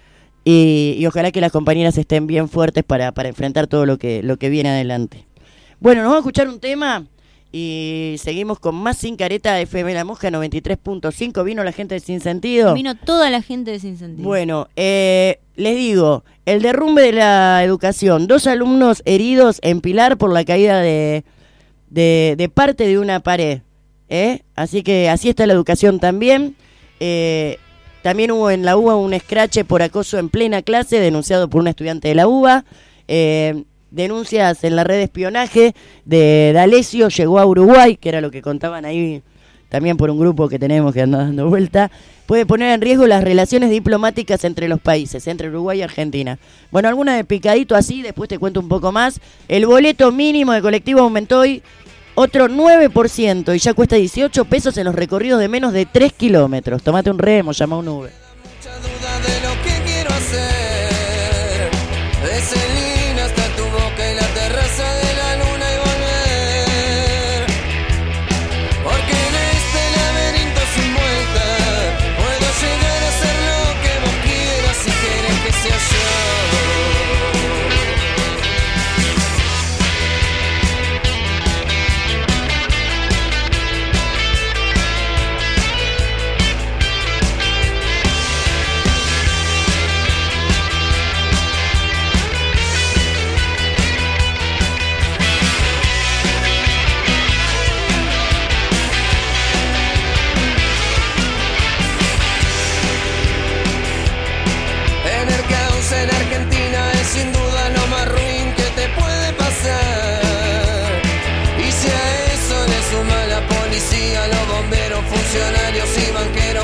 y, y ojalá que las compañeras estén bien fuertes para, para enfrentar todo lo que, lo que viene adelante. Bueno, nos vamos a escuchar un tema y seguimos con más Sin Careta. F M La Mosca noventa y tres punto cinco. Vino la gente de Sin Sentido. Vino toda la gente de Sin Sentido. Bueno, eh, les digo, el derrumbe de la educación. Dos alumnos heridos en Pilar por la caída de, de, de parte de una pared. ¿eh? Así que así está la educación también. Eh, también hubo en la U B A un escrache por acoso en plena clase, denunciado por una estudiante de la U B A. Eh, denuncias en la red de espionaje de D'Alessio llegó a Uruguay, que era lo que contaban ahí también por un grupo que tenemos que anda dando vuelta, puede poner en riesgo las relaciones diplomáticas entre los países, entre Uruguay y Argentina. Bueno, alguna de picadito así, después te cuento un poco más. El boleto mínimo de colectivo aumentó hoy otro nueve por ciento y ya cuesta dieciocho pesos en los recorridos de menos de tres kilómetros. Tomate un remo, llama un Uber. Mucha duda de lo que quiero hacer. Ese hasta tu boca y la terraza de la luna y volver. Porque en este laberinto sin vuelta puedo llegar a ser lo que vos quieras si quieres que sea yo. En Argentina es sin duda lo más ruin que te puede pasar. Y si a eso le suma la policía, lo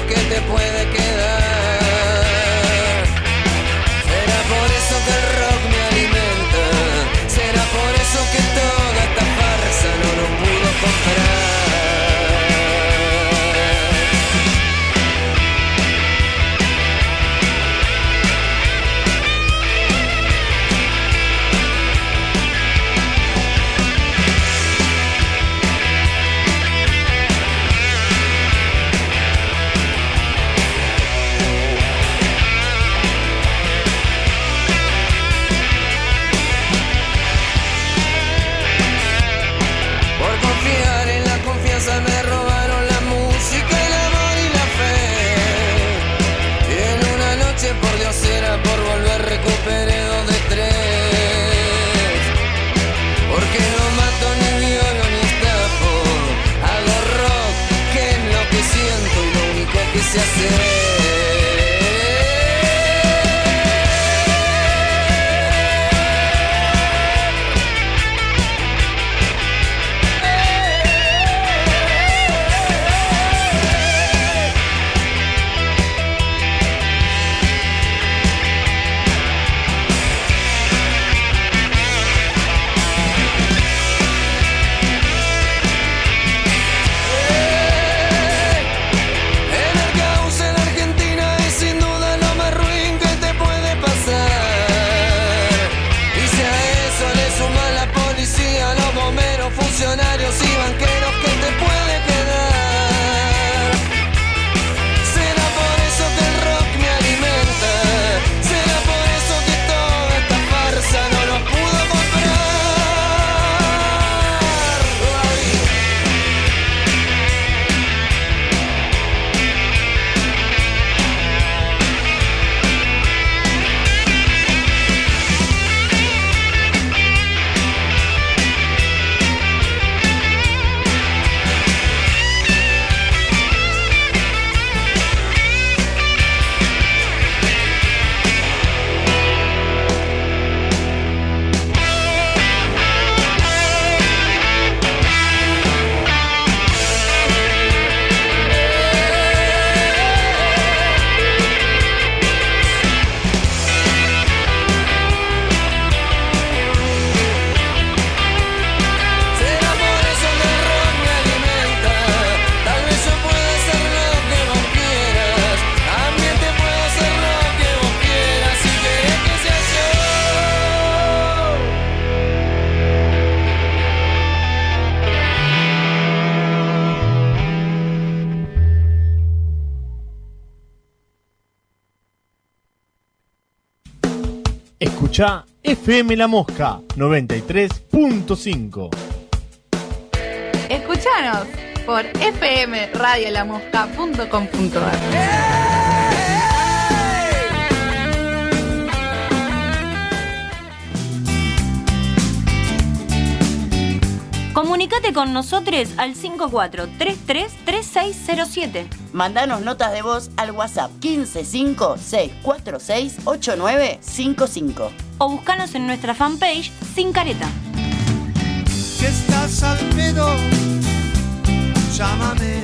que te puede quedar. Será por eso que el rock me alimenta, será por eso que toda esta farsa no lo pudo comprar. Me robaron la música, el amor y la fe. Y en una noche, por Dios, era por volver, recuperé dos de tres. Porque no mato ni violo ni estafo, hago rock, que es lo que siento y lo único que sé hacer. Funcionarios y banqueros que te puede quedar. Será por eso que el rock me alimenta, será por eso que toda esta farsa no lo pudo comprar. Escuchá F M La Mosca noventa y tres punto cinco. Escuchanos por f m radio la mosca punto com punto a r. Comunicate con nosotros al cinco cuatro tres tres tres seis cero siete. Mandanos notas de voz al WhatsApp uno cinco seis cuatro seis ocho nueve cinco cinco. O búscanos en nuestra fanpage Sin Careta. Si estás al pedo, llámame.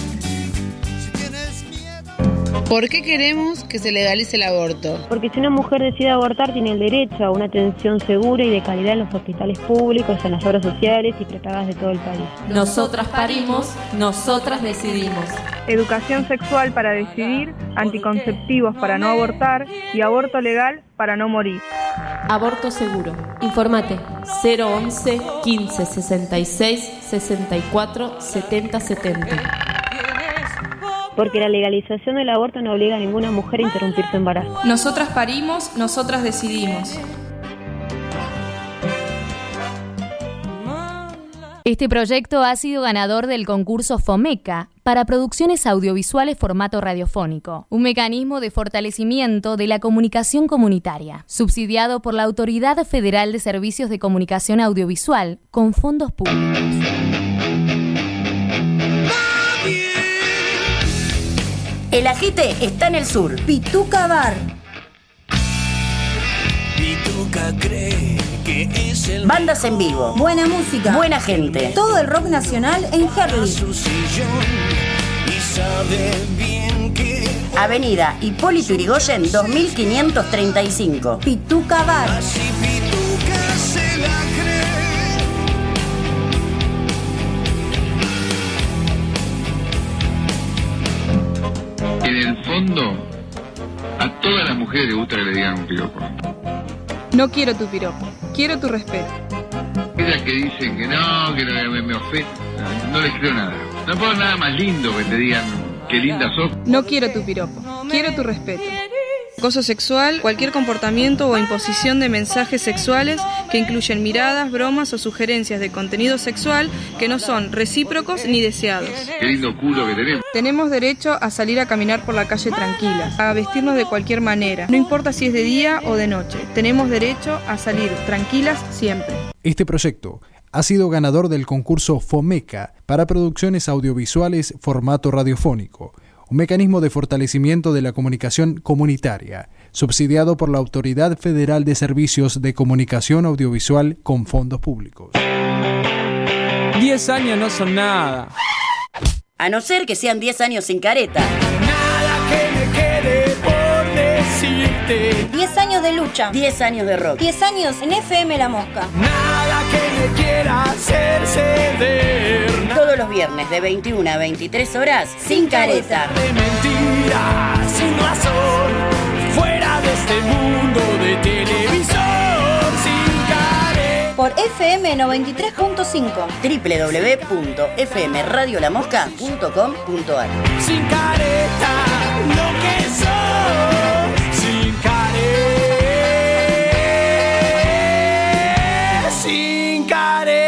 ¿Por qué queremos que se legalice el aborto? Porque si una mujer decide abortar tiene el derecho a una atención segura y de calidad en los hospitales públicos, en las obras sociales y prepagadas de todo el país. Nosotras parimos, nosotras decidimos. Educación sexual para decidir, anticonceptivos para no abortar y aborto legal para no morir. Aborto seguro. Informate cero once quince sesenta y seis sesenta y cuatro setenta setenta. Porque la legalización del aborto no obliga a ninguna mujer a interrumpir su embarazo. Nosotras parimos, nosotras decidimos. Este proyecto ha sido ganador del concurso FOMECA para producciones audiovisuales formato radiofónico, un mecanismo de fortalecimiento de la comunicación comunitaria, subsidiado por la Autoridad Federal de Servicios de Comunicación Audiovisual con fondos públicos. El agite está en el sur. Pituca Bar. Pituca cree que es el Bandas en vivo. Buena música. Buena gente. Todo el rock nacional en Herley. su sillón y sabe bien que Avenida Hipólito Yrigoyen dos mil quinientos treinta y cinco. Pituca Bar. En el fondo, a todas las mujeres les gusta que le digan un piropo. No quiero tu piropo, quiero tu respeto. Aquellas que dicen que no, que no, me, me ofende, no, no les creo nada. No puedo nada más lindo que te digan qué linda sos. No quiero tu piropo, quiero tu respeto. Acoso sexual, cualquier comportamiento o imposición de mensajes sexuales que incluyen miradas, bromas o sugerencias de contenido sexual que no son recíprocos ni deseados. Qué lindo culo que tenemos. Tenemos derecho a salir a caminar por la calle tranquilas, a vestirnos de cualquier manera, no importa si es de día o de noche. Tenemos derecho a salir tranquilas siempre. Este proyecto ha sido ganador del concurso FOMECA para producciones audiovisuales formato radiofónico, un mecanismo de fortalecimiento de la comunicación comunitaria, subsidiado por la Autoridad Federal de Servicios de Comunicación Audiovisual con fondos públicos. Diez años no son nada. A no ser que sean diez años sin careta. Nada que me quede por decirte. diez años de lucha. diez años de rock. diez años en F M La Mosca. Nada que me quiera hacer ceder. Todos los viernes de veintiuna a veintitrés horas, sin careta. De mentira, sin razón, fuera de este mundo de televisor, sin careta. Por F M noventa y tres punto cinco. doble u doble u doble u punto f m radio la mosca punto com punto a r. Sin careta, lo que soy, sin careta, sin careta.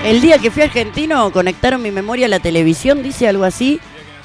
El día que fui argentino conectaron mi memoria a la televisión, dice algo así.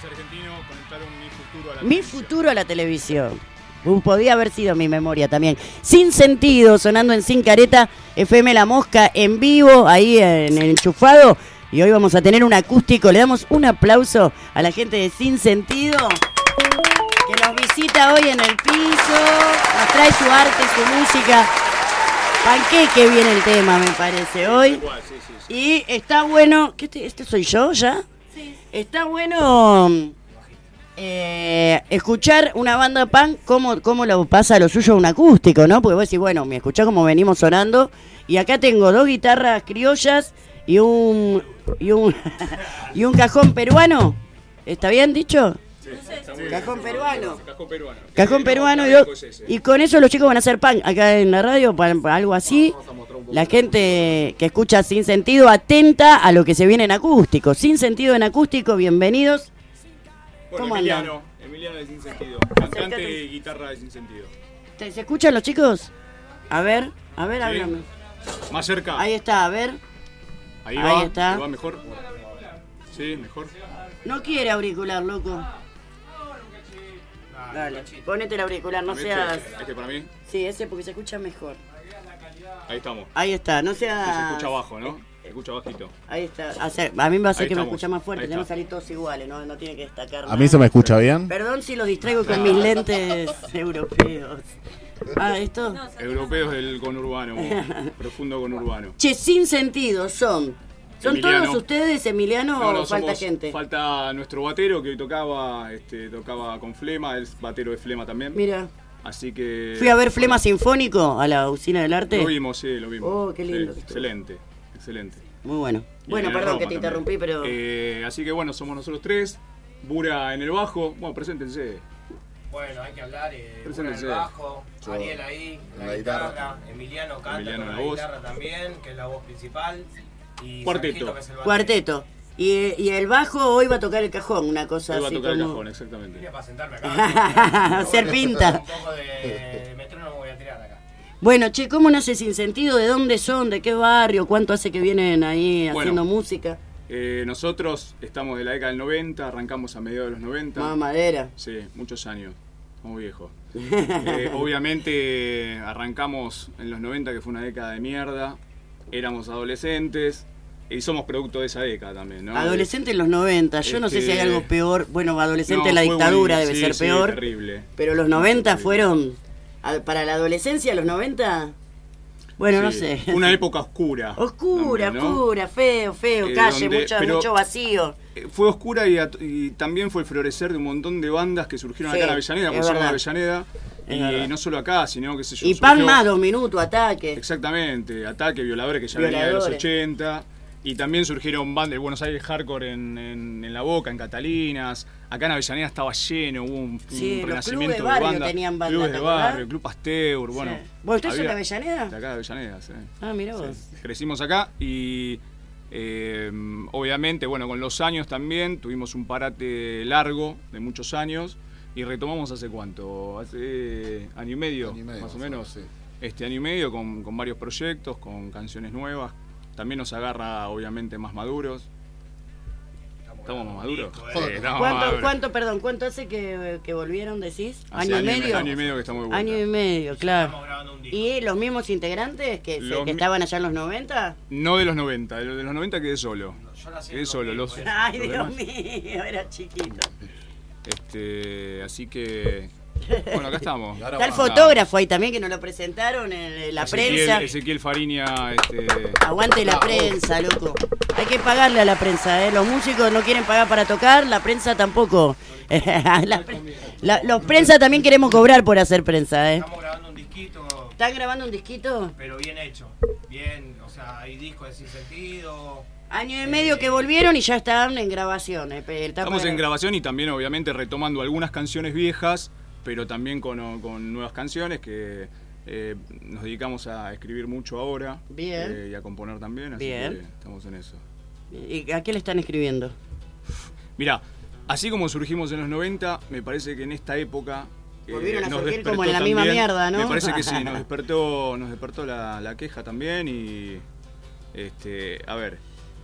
Mi futuro a la televisión. Uh, podía haber sido mi memoria también. Sin Sentido, sonando en Sin Careta, F M La Mosca en vivo, ahí en el enchufado. Y hoy vamos a tener un acústico. Le damos un aplauso a la gente de Sin Sentido, que nos visita hoy en el piso, nos trae su arte, su música. Panqueque viene el tema, me parece, hoy. Y está bueno... ¿Qué te, ¿Este soy yo ya? Sí. Está bueno... Eh, escuchar una banda punk, cómo, cómo lo pasa lo suyo un acústico, ¿no? Porque vos decís, bueno, me escuchás como venimos sonando. Y acá tengo dos guitarras criollas y un y un y un cajón peruano. ¿Está bien dicho? Sí, cajón peruano. Cajón peruano. Cajón peruano y, dos, y con eso los chicos van a hacer punk acá en la radio, para, para algo así. La gente que escucha Sin Sentido, atenta a lo que se viene en acústico. Sin Sentido en acústico, bienvenidos. Bueno, ¿Cómo Emiliano, andan? Emiliano de Sin Sentido, cantante y guitarra de Sin Sentido. ¿Se escuchan los chicos? A ver, a ver, Sí. háblame. Más cerca. Ahí está, a ver. Ahí, Ahí va, está. ahí va mejor. Sí, mejor. No quiere auricular, loco. Dale, ponete el auricular, no ¿Este? seas... ¿Este para mí? Sí, ese porque se escucha mejor. Ahí estamos. Ahí está, no seas... Sí, se escucha bajo, ¿no? Se escucha bajito. Ahí está. O sea, a mí me va a hacer Ahí que me estamos. escucha más fuerte. Ahí Tenemos que está. salir todos iguales, ¿no? No tiene que destacar ¿A nada. mí se me escucha bien? Perdón si los distraigo con mis lentes europeos. Ah, ¿esto? Europeos del conurbano, profundo conurbano. Che, Sin Sentido son. ¿Son Emiliano. todos ustedes, Emiliano, No, no, o falta somos- gente? Falta nuestro batero que hoy tocaba, este, tocaba con Flema, es batero de Flema también. Mira. Así que... Fui a ver Flema Sinfónico a la Usina del Arte. Lo vimos, sí, lo vimos. Oh, qué lindo. Sí, excelente, excelente. Muy bueno. Y Bueno, en el perdón que Roma te también. interrumpí, pero... Eh, así que bueno, somos nosotros tres. Bura en el bajo. Bueno, preséntense. Bueno, hay que hablar, eh, Bura en Preséntense. el bajo, Yo. Ariel ahí, la, La guitarra, guitarra. Emiliano canta Emiliano con en la, la voz. guitarra también, que es la voz principal, y Cuarteto. Sergito, que es el batería. Cuarteto. Y, y el bajo hoy va a tocar el cajón, una cosa Hoy va a así tocar el como... cajón, exactamente. Vine para sentarme acá. Hacer pinta. Un poco de metrónomo voy a tirar acá. Bueno, che, ¿cómo nace Sin Sentido? ¿De dónde son? ¿De qué barrio? ¿Cuánto hace que vienen ahí Bueno. haciendo música? Eh, nosotros estamos de la década del noventa, arrancamos a mediados de los noventa. Más madera. Sí, muchos años. Somos viejos. Eh, obviamente arrancamos en los noventa, que fue una década de mierda. Éramos adolescentes. Y somos producto de esa década también, ¿no? Adolescente en los noventa, yo no sé si hay Este, algo peor. Bueno, adolescente no, en la fue dictadura muy- debe sí, ser sí, peor. terrible. Pero los noventa fueron... a- Para la adolescencia, los noventa... Bueno, no Sí, sé. fue una época oscura. Oscura, también, ¿no? oscura, feo, feo, Eh, calle, donde- mucho, pero- mucho vacío. Eh, Fue oscura y, at- y también fue el florecer de un montón de bandas que surgieron Sí, acá en Avellaneda, es por ser de verdad. Avellaneda. Es Y verdad. no solo acá, sino que sé yo. Y pan surgió- más, dos minutos, ataque. Exactamente, Ataque, Violadores, que ya venía de los Violadores. ochenta. Y también surgieron bandas de Buenos Aires hardcore en, en, en La Boca, en Catalinas. Acá en Avellaneda estaba lleno, hubo un, Sí, un los renacimiento clubes de de barrio bandas. tenían banda, Clubes ¿te de acordás? barrio, Club Pasteur, bueno. Sí. ¿Vos estás en había- Avellaneda? De acá de Avellaneda, sí. Ah, mirá Sí. vos. Crecimos acá y eh, obviamente, bueno, con los años también tuvimos un parate largo de muchos años y retomamos hace cuánto, hace año y medio, Año y medio, más o más o menos, menos, este año y medio con, con varios proyectos, con canciones nuevas. También nos agarra obviamente más maduros. ¿Estamos más maduros? Sí, estamos más ¿Cuánto, maduros. cuánto, perdón, cuánto hace que, que volvieron, decís? Hace ¿Año y medio? Año y medio que estamos de vuelta. Año y medio, claro. ¿Y los mismos integrantes que, se- Los que mi- estaban allá en los noventa? No de los noventa, de los de los noventa quedé solo. Quedé solo. Los, Ay, los Dios demás- mío, era chiquito. Este, así que bueno, acá estamos. Está el fotógrafo ahí también que nos lo presentaron en la Ezequiel- prensa. Ezequiel Fariña, este, Aguante la prensa, loco. Hay que pagarle a la prensa, ¿eh? Los músicos no quieren pagar para tocar, la prensa tampoco. La pre- la- los prensa también queremos cobrar por hacer prensa, ¿eh? Estamos grabando un disquito, ¿Están grabando un disquito? pero bien hecho. Bien, o sea, hay discos de Sin Sentido. Año y medio que volvieron y ya están en grabación. eh, pe- está estamos para- en grabación y también obviamente retomando algunas canciones viejas, pero también con, con nuevas canciones que eh, nos dedicamos a escribir mucho ahora. Bien. eh, y a componer también, así Bien. que estamos en eso. ¿Y a qué le están escribiendo? Mira, así como surgimos en los noventa, me parece que en esta época eh, Volvieron a nos surgir despertó como en la misma también- mierda, ¿no? Me parece que sí, nos despertó, nos despertó la, la queja también y este, a ver,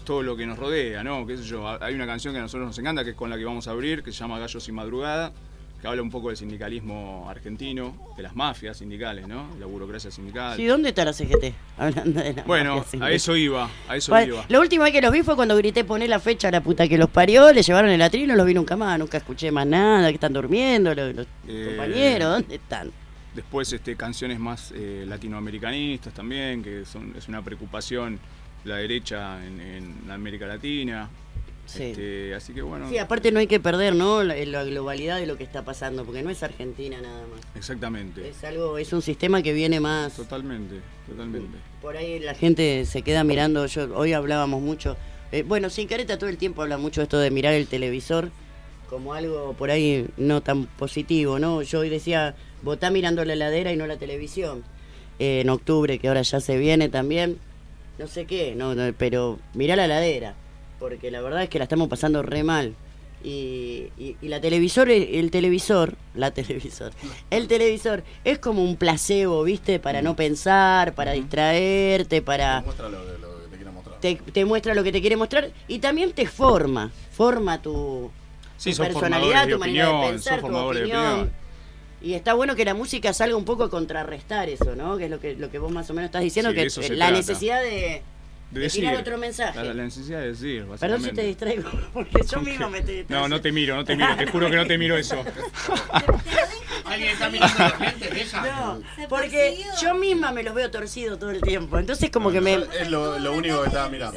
todo lo que nos rodea, ¿no? Qué sé yo, hay una canción que a nosotros nos encanta, que es con la que vamos a abrir, que se llama Gallos y Madrugada, que habla un poco del sindicalismo argentino, de las mafias sindicales, ¿no? La burocracia sindical. Sí, ¿dónde está la C G T? Hablando de la Bueno, mafia sindical. a eso iba, a eso Bueno, iba. la última vez que los vi fue cuando grité poné la fecha a la puta que los parió, le llevaron el atril y no los vi nunca más, nunca escuché más nada, que están durmiendo los, los Eh, compañeros, ¿dónde están? Después este, canciones más eh, latinoamericanistas también, que son, es una preocupación la derecha en, en América Latina. Sí. Este, así que bueno. Sí, aparte no hay que perder, ¿no? La, la globalidad de lo que está pasando, porque no es Argentina nada más. Exactamente. Es algo, es un sistema que viene más. Totalmente, totalmente. Por ahí la gente se queda mirando. Yo hoy hablábamos mucho. Eh, bueno, Sin Careta todo el tiempo habla mucho esto de mirar el televisor como algo por ahí no tan positivo, ¿no? Yo hoy decía, votá mirando la heladera y no la televisión. Eh, en octubre, que ahora ya se viene también. No sé qué, no, no, pero mirá la heladera. Porque la verdad es que la estamos pasando re mal. Y, y, y la televisor, el televisor, la televisor, el televisor es como un placebo, ¿viste? Para no pensar, para distraerte, para... Te muestra lo, de lo que te quiere mostrar. Te, te muestra lo que te quiere mostrar y también te forma, forma tu, Sí, tu son personalidad, formadores de tu manera de opinión, pensar, son tu formadores de opinión. opinión. Y está bueno que la música salga un poco a contrarrestar eso, ¿no? Que es lo que, lo que vos más o menos estás diciendo, Sí, de que eso se la trata. necesidad de... De de decir. tirar otro mensaje. La, la necesidad de decir, básicamente. Perdón si te distraigo, porque yo mismo me estoy distrayendo. No, no te miro, no te miro, te juro que no te miro eso. ¿Alguien está mirando los lentes de ella? No, porque yo misma me los veo torcidos todo el tiempo. Entonces como que me... Es lo, lo único que estaba mirando.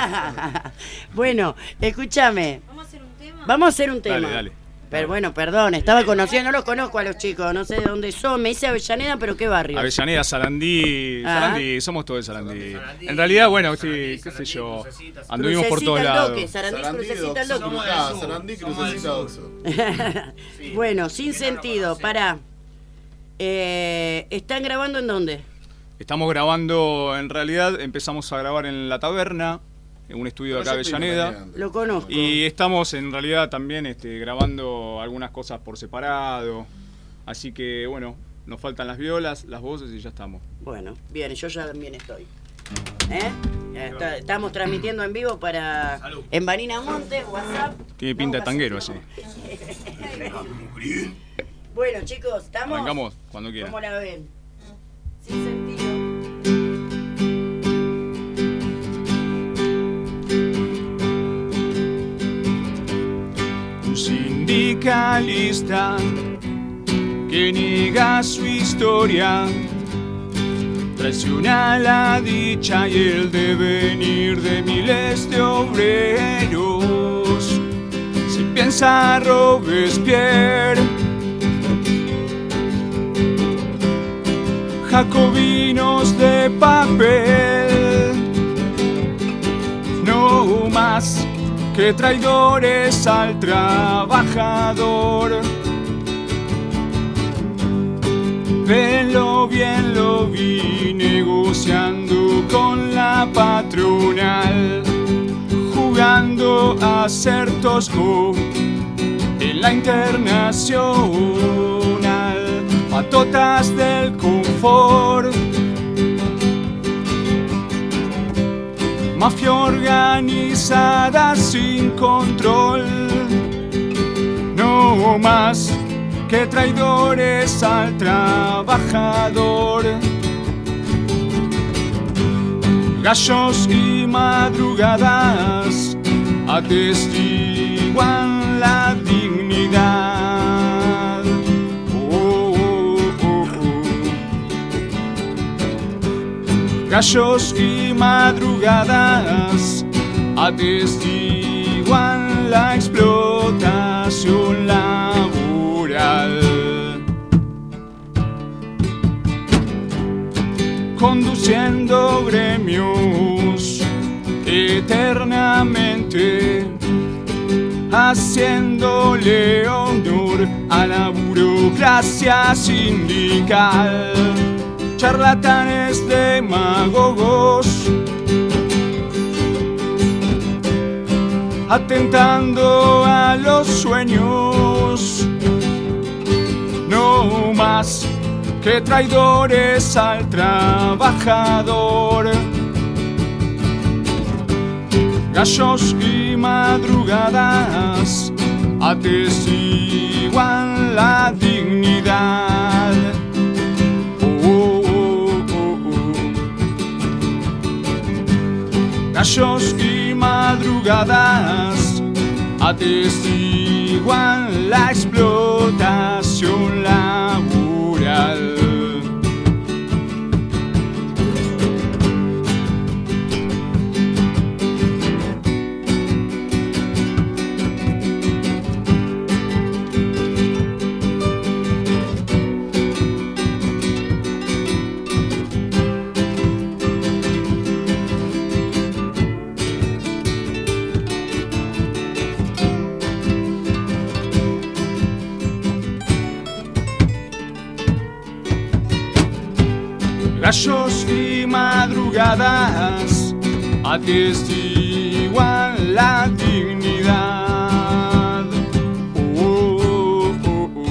Bueno, escúchame. ¿Vamos a hacer un tema? Vamos a hacer un tema. Dale, dale. Pero bueno, perdón, estaba conociendo, no los conozco a los chicos, no sé de dónde son. Me dice Avellaneda, pero ¿qué barrio? Avellaneda, Sarandí, Ah. Sarandí, somos todos de Sarandí. En realidad, bueno, sí, qué sé yo, anduvimos por todos Crucecita al lados. toque, Sarandí, Sarandí, Crucecita al Doxo, toque. ah, Sarandí, Crucecita, Doxo. Bueno, sin sentido, pará. Eh, ¿Están grabando en dónde? Estamos grabando, en realidad, empezamos a grabar en La Taberna, en un estudio de acá de Avellaneda. Lo conozco. Y estamos en realidad también este, grabando algunas cosas por separado. Así que bueno, nos faltan las violas, las voces y ya estamos. Bueno, bien, yo ya también estoy. ¿Eh? Ya está- estamos transmitiendo en vivo para en Vanina Montes, WhatsApp. Tiene pinta de tanguero así. Bueno, chicos, ¿estamos? Arrancamos cuando quieran. ¿Cómo la ven? Sin sentido. Un sindicalista que niega su historia, traiciona la dicha y el devenir de miles de obreros. Si piensa Robespierre, jacobinos de papel, no más que traidores al trabajador. Venlo bien, lo vi negociando con la patronal, jugando a ser tosco en la internacional. Patotas del confort, mafia organizada sin control, no más que traidores al trabajador. Gallos y madrugadas atestiguan la dignidad. Oh, oh, oh, oh. Gallos y madrugadas atestiguan la explotación laboral. Conduciendo gremios eternamente, haciéndole honor a la burocracia sindical. Charlatanes demagogos, atentando a los sueños, no más que traidores al trabajador. Gallos y madrugadas atestiguan la dignidad. Oh, oh, oh, oh. Gallos y madrugadas atestiguan la explotación laboral. Gallos y madrugadas atestiguan la dignidad. Oh, oh, oh.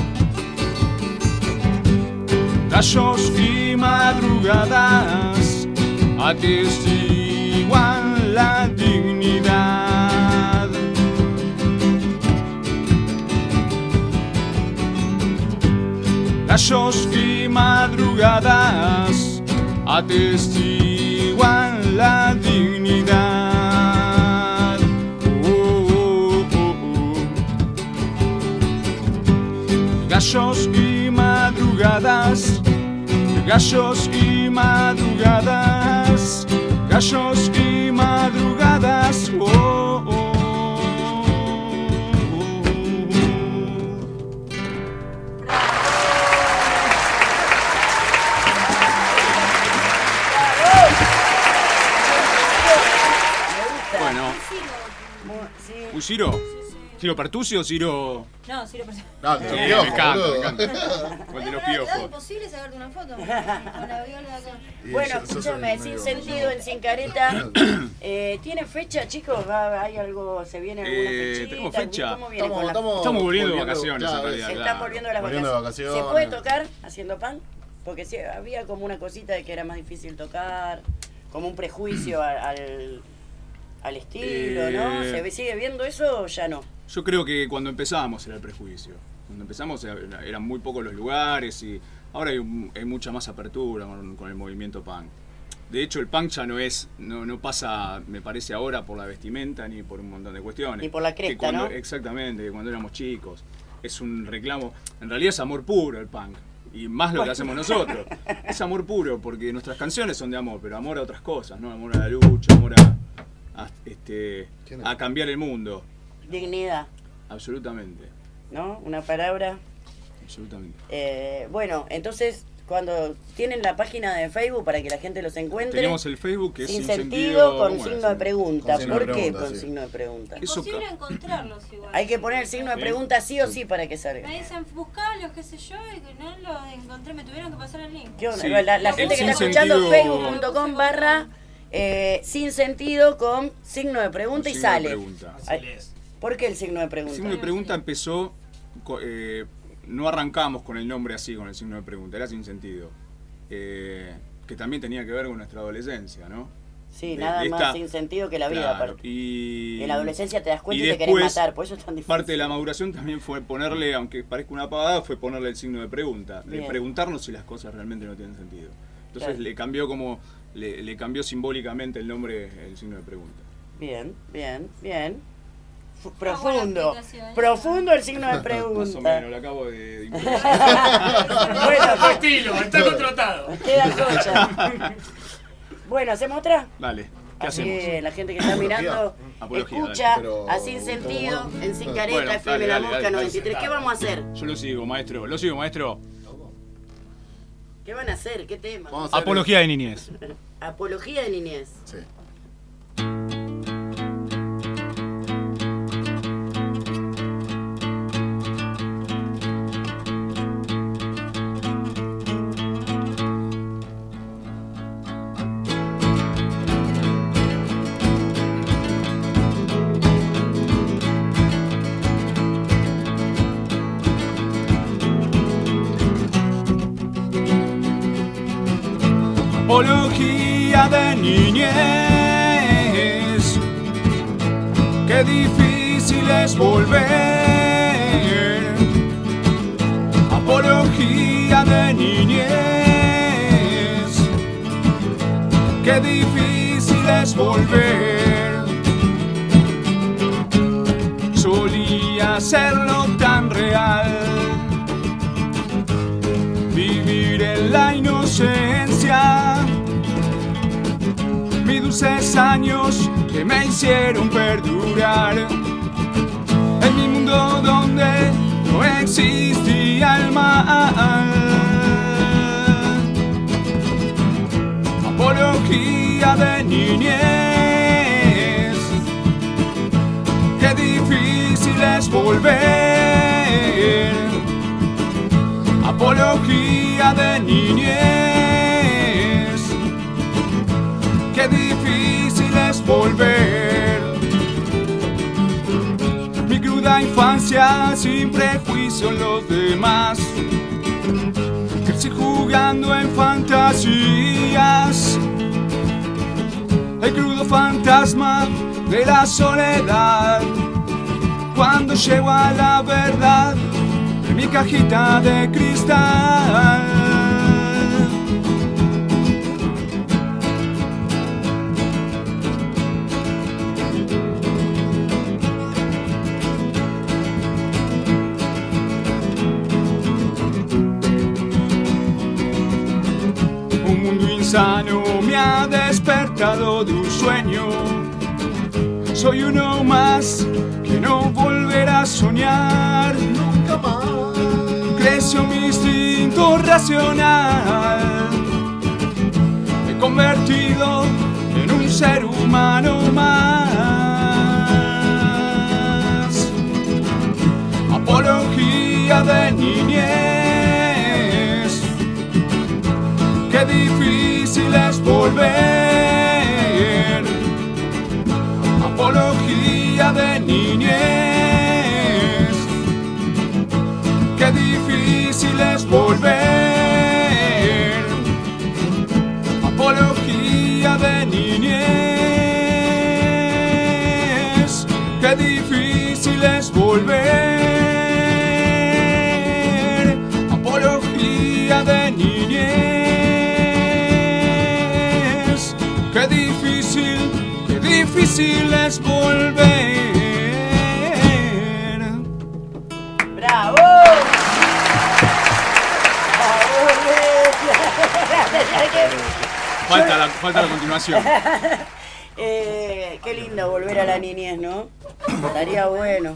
Gallos y madrugadas atestiguan la dignidad. Gallos y madrugadas atestiguan la dignidad. Oh, oh, oh, oh. Gallos y madrugadas, gallos y madrugadas, gallos y madrugadas. Oh, oh, oh. ¿Un Ciro? ¿Ciro Pertucio o Ciro...? No, Ciro Pertucio. No, de los Eh, piojos, me encanta, boludo. me encanta. O el de los ¿Es piojos. imposible sacarte una foto con la viola acá? Bueno, yo- yo escúchame, soy sin medio- sentido en Sin Careta. Eh, ¿Tiene fecha, chicos? ¿Va- ¿Hay algo? ¿Se viene alguna Eh, fechita? tenemos fecha. ¿Cómo viene Estamos- con la- estamos- Estamos volviendo de volviendo, vacaciones, claro, en realidad. Se claro. están volviendo de las Volviendo de vacaciones. vacaciones. ¿Se puede tocar haciendo pan? Porque sí, había como una cosita de que era más difícil tocar, como un prejuicio al, al, al estilo, ¿no? Eh. ¿Se ve- sigue viendo eso o ya no? Yo creo que cuando empezábamos era el prejuicio. Cuando empezamos era- eran muy pocos los lugares y ahora hay, un- hay mucha más apertura con, con el movimiento punk. De hecho, el punk ya no es, no, no pasa, me parece ahora, por la vestimenta ni por un montón de cuestiones. Ni por la Que cresta, cuando- ¿no? Exactamente, que cuando éramos chicos. Es un reclamo. En realidad es amor puro el punk. Y más lo que hacemos nosotros. Es amor puro, porque nuestras canciones son de amor, pero amor a otras cosas, ¿no? Amor a la lucha, amor a, a, este, a cambiar el mundo. Dignidad, Absolutamente. ¿no? Una palabra. Absolutamente. Eh, bueno, entonces, cuando tienen la página de Facebook para que la gente los encuentre. Tenemos el Facebook que es sin sin sentido, sentido, con bueno, signo de pregunta. con signo ¿Por de qué pregunta, con sí. signo de pregunta? Es posible encontrarlos igual. Hay que poner el signo de Sí. pregunta sí o sí para que salga. Me dicen, buscalos, qué sé yo, y que no los encontré, me tuvieron que pasar el link. ¿Qué onda? Sí. La, la El gente que sin está escuchando, sentido- facebook punto com barra eh, sin sentido con signo de pregunta y Signo de sale. pregunta. Ay, ¿por qué el signo de El pregunta? signo de pregunta empezó, co- eh, no arrancamos con el nombre así, con el signo de pregunta, era sin sentido. Eh, que también tenía que ver con nuestra adolescencia, ¿no? Sí, De- nada de más esta- sin sentido que la vida. Claro, aparte. y En la adolescencia te das cuenta y, y te querés después, matar, por eso es tan difícil. Parte de la maduración también fue ponerle, aunque parezca una pavada, fue ponerle el signo de pregunta, de Bien. preguntarnos si las cosas realmente no tienen sentido. Entonces Claro. le cambió como, le, le cambió simbólicamente el nombre, el signo de pregunta. Bien, bien, bien. Fu- buena Profundo, explicación. profundo el signo de pregunta. Más o menos, lo acabo de, de improvisar. Bueno, Estilo, está contratado. queda cocha. Bueno, ¿hacemos otra? Dale, ¿qué Así hacemos? que la gente que está mirando Apología, escucha dale. Pero- a Sin Sentido en Sin Careta, Bueno, F M dale, La dale, Mosca dale, noventa y tres. ¿Qué vamos a hacer? Yo lo sigo, maestro. Lo sigo, maestro. ¿Qué van a hacer? ¿Qué tema? Vamos a hacer- Apología de niñez. Apología de niñez. Sí. Apología de niñez. qué difícil es volver. Apología de niñez, qué difícil es volver. Solía serlo tan real, vivir en la inocencia, mis dulces años que me hicieron perdurar en mi mundo donde no existía el mal. Apología de niñez, qué difícil es volver. Apología de niñez, qué difícil es volver. Mi cruda infancia sin prejuicio en los demás, crecí jugando en fantasías, el crudo fantasma de la soledad. Cuando llego a la verdad de mi cajita de cristal, un mundo insano me ha despertado de un sueño. Soy uno más que no volverá a soñar nunca más. Creció mi instinto racional, me he convertido en un ser humano más. Apología de niñez, qué difícil es volver. Apología de niñez, qué difícil es volver. Apología de niñez, qué difícil es volver. Apología de niñez, qué difícil, qué difícil es volver. ¡Bravo! Falta la, falta la continuación. eh, qué lindo volver a la niñez, ¿no? Estaría bueno.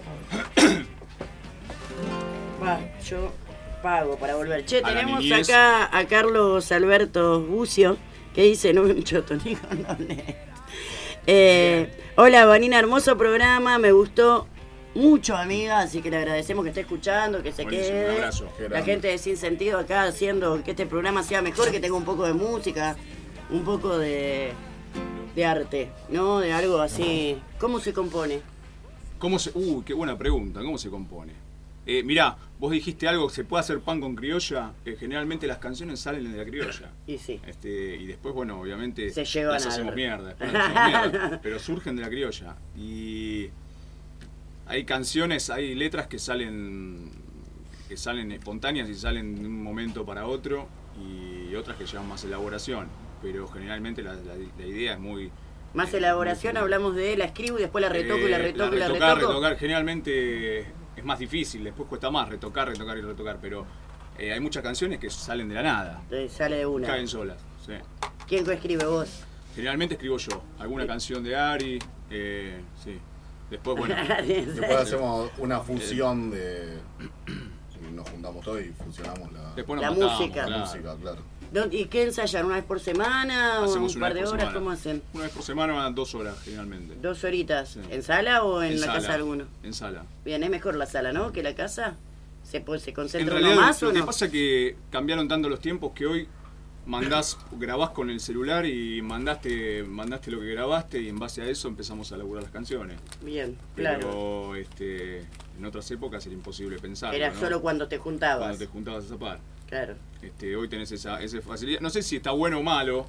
Va, yo pago para volver. Che, A la tenemos niñez. acá a Carlos Alberto Bucio, que dice, no un choto, ni con no, eh, Hola, Vanina, hermoso programa, me gustó mucho, amiga, así que le agradecemos que esté escuchando, que se Buenísimo, quede. un abrazo. Qué La grande. gente de Sin Sentido acá haciendo que este programa sea mejor, que tenga un poco de música, un poco de, de arte, ¿no? De algo así. ¿Cómo se compone? ¿Cómo se, uh, qué buena pregunta, ¿cómo se compone? Eh, mirá, vos dijiste algo, que se puede hacer pan con criolla, eh, generalmente las canciones salen de la criolla. Y sí. Este, y después, bueno, obviamente Se llevan las al- hacemos mierda, después las hacemos mierda, pero surgen de la criolla. Y hay canciones, hay letras que salen que salen espontáneas y salen de un momento para otro, y otras que llevan más elaboración, pero generalmente la, la, la idea es muy... Más elaboración, hablamos de la escribo y después la retoco y la Eh, retoco y la retocar, retoco. retocar, generalmente es más difícil, después cuesta más retocar, retocar y retocar, pero eh, hay muchas canciones que salen de la nada. Eh, sale de una. Caen solas, sí. ¿Quién coescribe, vos? Generalmente escribo yo, alguna canción de Ari, eh, sí. Después, bueno. Después hacemos una fusión de... y nos juntamos todos y fusionamos la, Después nos La matamos, música. la claro. música, claro. ¿Dó- ¿Y qué ensayan? ¿Una vez por semana? ¿O Hacemos un una par vez de por horas? semana. ¿Cómo hacen? Una vez por semana, dos horas generalmente. ¿Dos horitas? Sí. ¿En sala o en, En la sala, casa de alguno? En sala. Bien, es mejor la sala, ¿no? Que la casa. ¿Se, puede, se En concentra realidad, uno más lo o que no? pasa es que cambiaron tanto los tiempos que hoy mandás, grabás con el celular y mandaste, mandaste lo que grabaste, y en base a eso empezamos a laburar las canciones. Bien, claro. Pero este, en otras épocas era imposible pensar. Era solo cuando te juntabas. Cuando te juntabas a zapar. Claro. Este, hoy tenés esa, esa facilidad. No sé si está bueno o malo,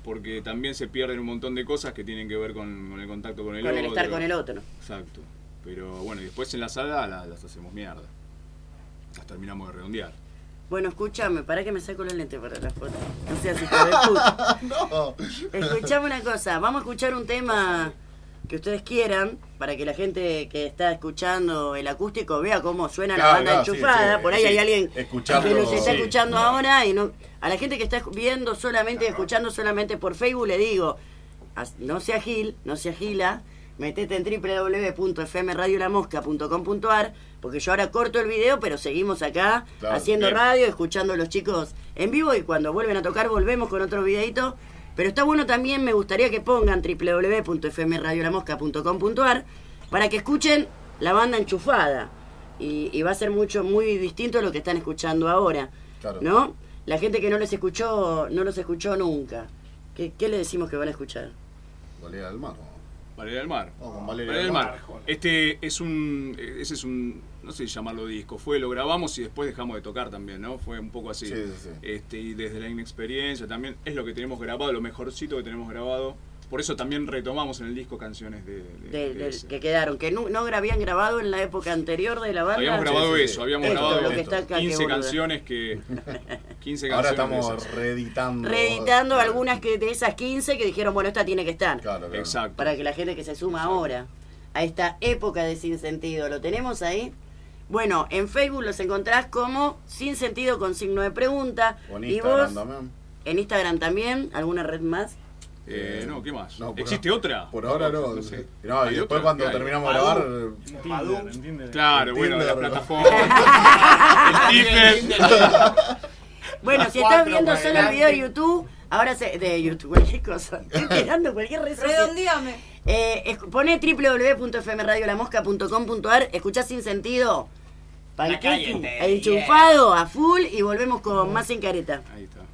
porque también se pierden un montón de cosas que tienen que ver con, con el contacto con el Con otro. el estar con el otro. Exacto. Pero bueno, y después en la sala las, las hacemos mierda. Las terminamos de redondear. Bueno, escúchame, para que me saco la lente para la foto. No seas hijo de puta. No. Escuchame una cosa, vamos a escuchar un tema que ustedes quieran, para que la gente que está escuchando el acústico vea cómo suena Claro, la banda claro, sí, enchufada. sí, Por ahí sí. hay alguien Escucharlo, que los está sí. escuchando ahora y no. A la gente que está viendo solamente, escuchando solamente por Facebook, le digo, as- no sea gil, no sea gila, metete en doble u doble u doble u punto f m radio la mosca punto com punto a r, porque yo ahora corto el video, pero seguimos acá Claro, haciendo bien. radio, escuchando a los chicos en vivo, y cuando vuelven a tocar volvemos con otro videito. Pero está bueno también, me gustaría que pongan doble u doble u doble u punto f m radio la mosca punto com punto a r para que escuchen la banda enchufada. Y, y va a ser mucho muy distinto a lo que están escuchando ahora. Claro. ¿No? La gente que no les escuchó, no los escuchó nunca. ¿Qué, qué le decimos que van a escuchar? Valeria del Mar. Valeria del Mar. Oh, con Valeria Valeria del del Mar. Mar. Este es un. Ese es un. No sé llamarlo disco. Fue, lo grabamos y después dejamos de tocar también, ¿no? Fue un poco así. Sí, sí, sí. Este, y desde la inexperiencia también es lo que tenemos grabado, lo mejorcito que tenemos grabado. Por eso también retomamos en el disco canciones de, de- De- de de- ese. que quedaron, que no, no habían grabado en la época anterior de la banda. Habíamos grabado Sí, sí, eso, sí. habíamos Esto, grabado lo que está acá, qué quince boluda. canciones que. quince Ahora canciones. estamos de esas. reeditando. Reeditando algunas que de esas quince que dijeron, bueno, esta tiene que estar. Claro, claro. Exacto. Para que la gente que se suma ahora a esta época de Sin Sentido, ¿lo tenemos ahí? Bueno, en Facebook los encontrás como Sin Sentido con signo de pregunta. O en y Instagram vos, también. en Instagram también, ¿alguna red más? Eh, no, ¿qué más? No, por ¿Existe ahora- otra? Por ahora no. No sé. No, ¿Hay y después otra? cuando ¿Qué hay? terminamos de grabar. Claro, bueno, la Tinder, ¿no? plataforma. el Tinder. Bueno, si estás Cuatro viendo para solo el video de adelante. YouTube, ahora se, de YouTube, cualquier cosa, estoy tirando cualquier red social. Redondeame. Eh, es- poné doble u doble u doble u punto f m radio la mosca punto com punto a r, escuchás Sin Sentido, Panqueque, cállate, enchufado a full, y volvemos con más Sin Careta. Ahí está.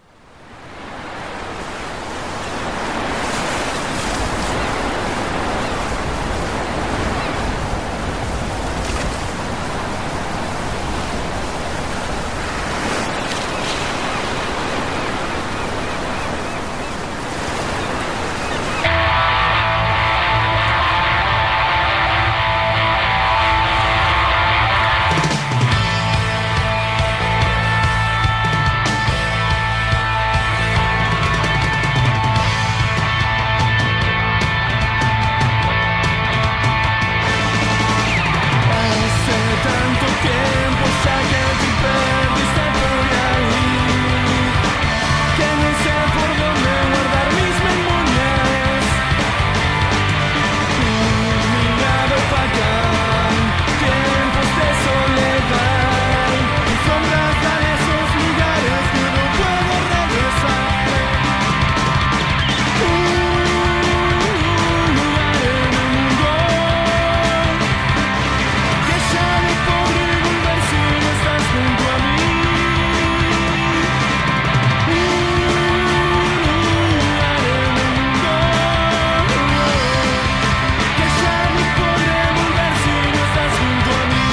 Hace tanto tiempo ya que te perdiste por ahí, que no sé por dónde guardar mis memorias. Un mirado para acá, tiempos de soledad, y sombras a esos lugares que no puedo regresar. Un lugar en el mundo que ya no podré volver si no estás junto a mí. Un lugar en el mundo que ya no podré volver si no estás junto a mí.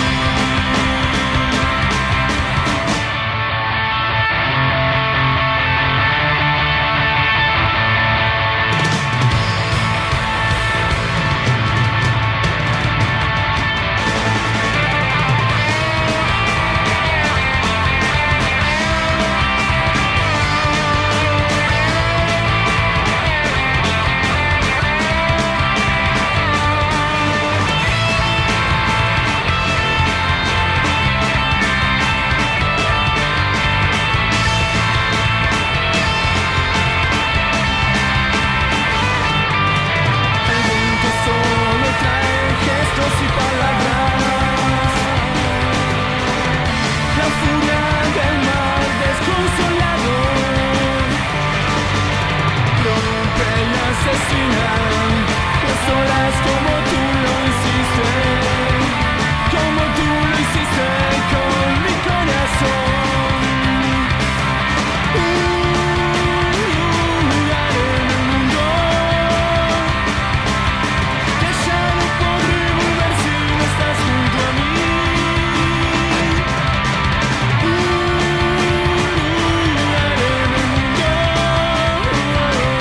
El viento solo trae gestos y palabras. La furia del mar desconsolado rompe y asesina las olas como tú lo hiciste, como tú lo hiciste con mi corazón. Un lugar en el mundo que ya no podré volver si no estás junto a mí. Un lugar en el mundo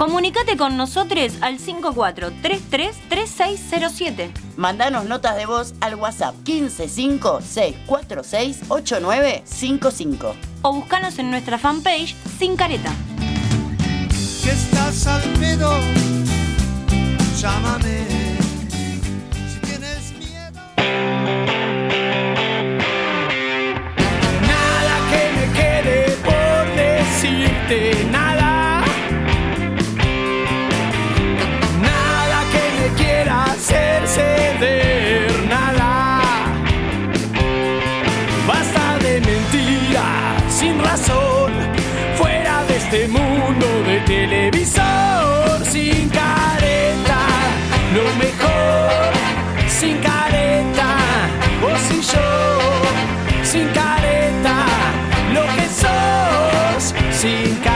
Comunicate con nosotros al cinco cuatro tres tres tres seis cero siete. Mandanos notas de voz al WhatsApp uno cinco cinco seis cuatro seis ocho nueve cinco cinco. O búscanos en nuestra fanpage Sin Careta. Si estás al pedo, llámame. Si tienes miedo. Nada que me quede por decirte, nada. Nada que me quiera hacer ceder, nada. Basta de mentiras sin razón, fuera de este mundo de televisor. Sin careta, lo mejor. Sin careta, vos y yo. Sin careta, lo que sos. Sin careta.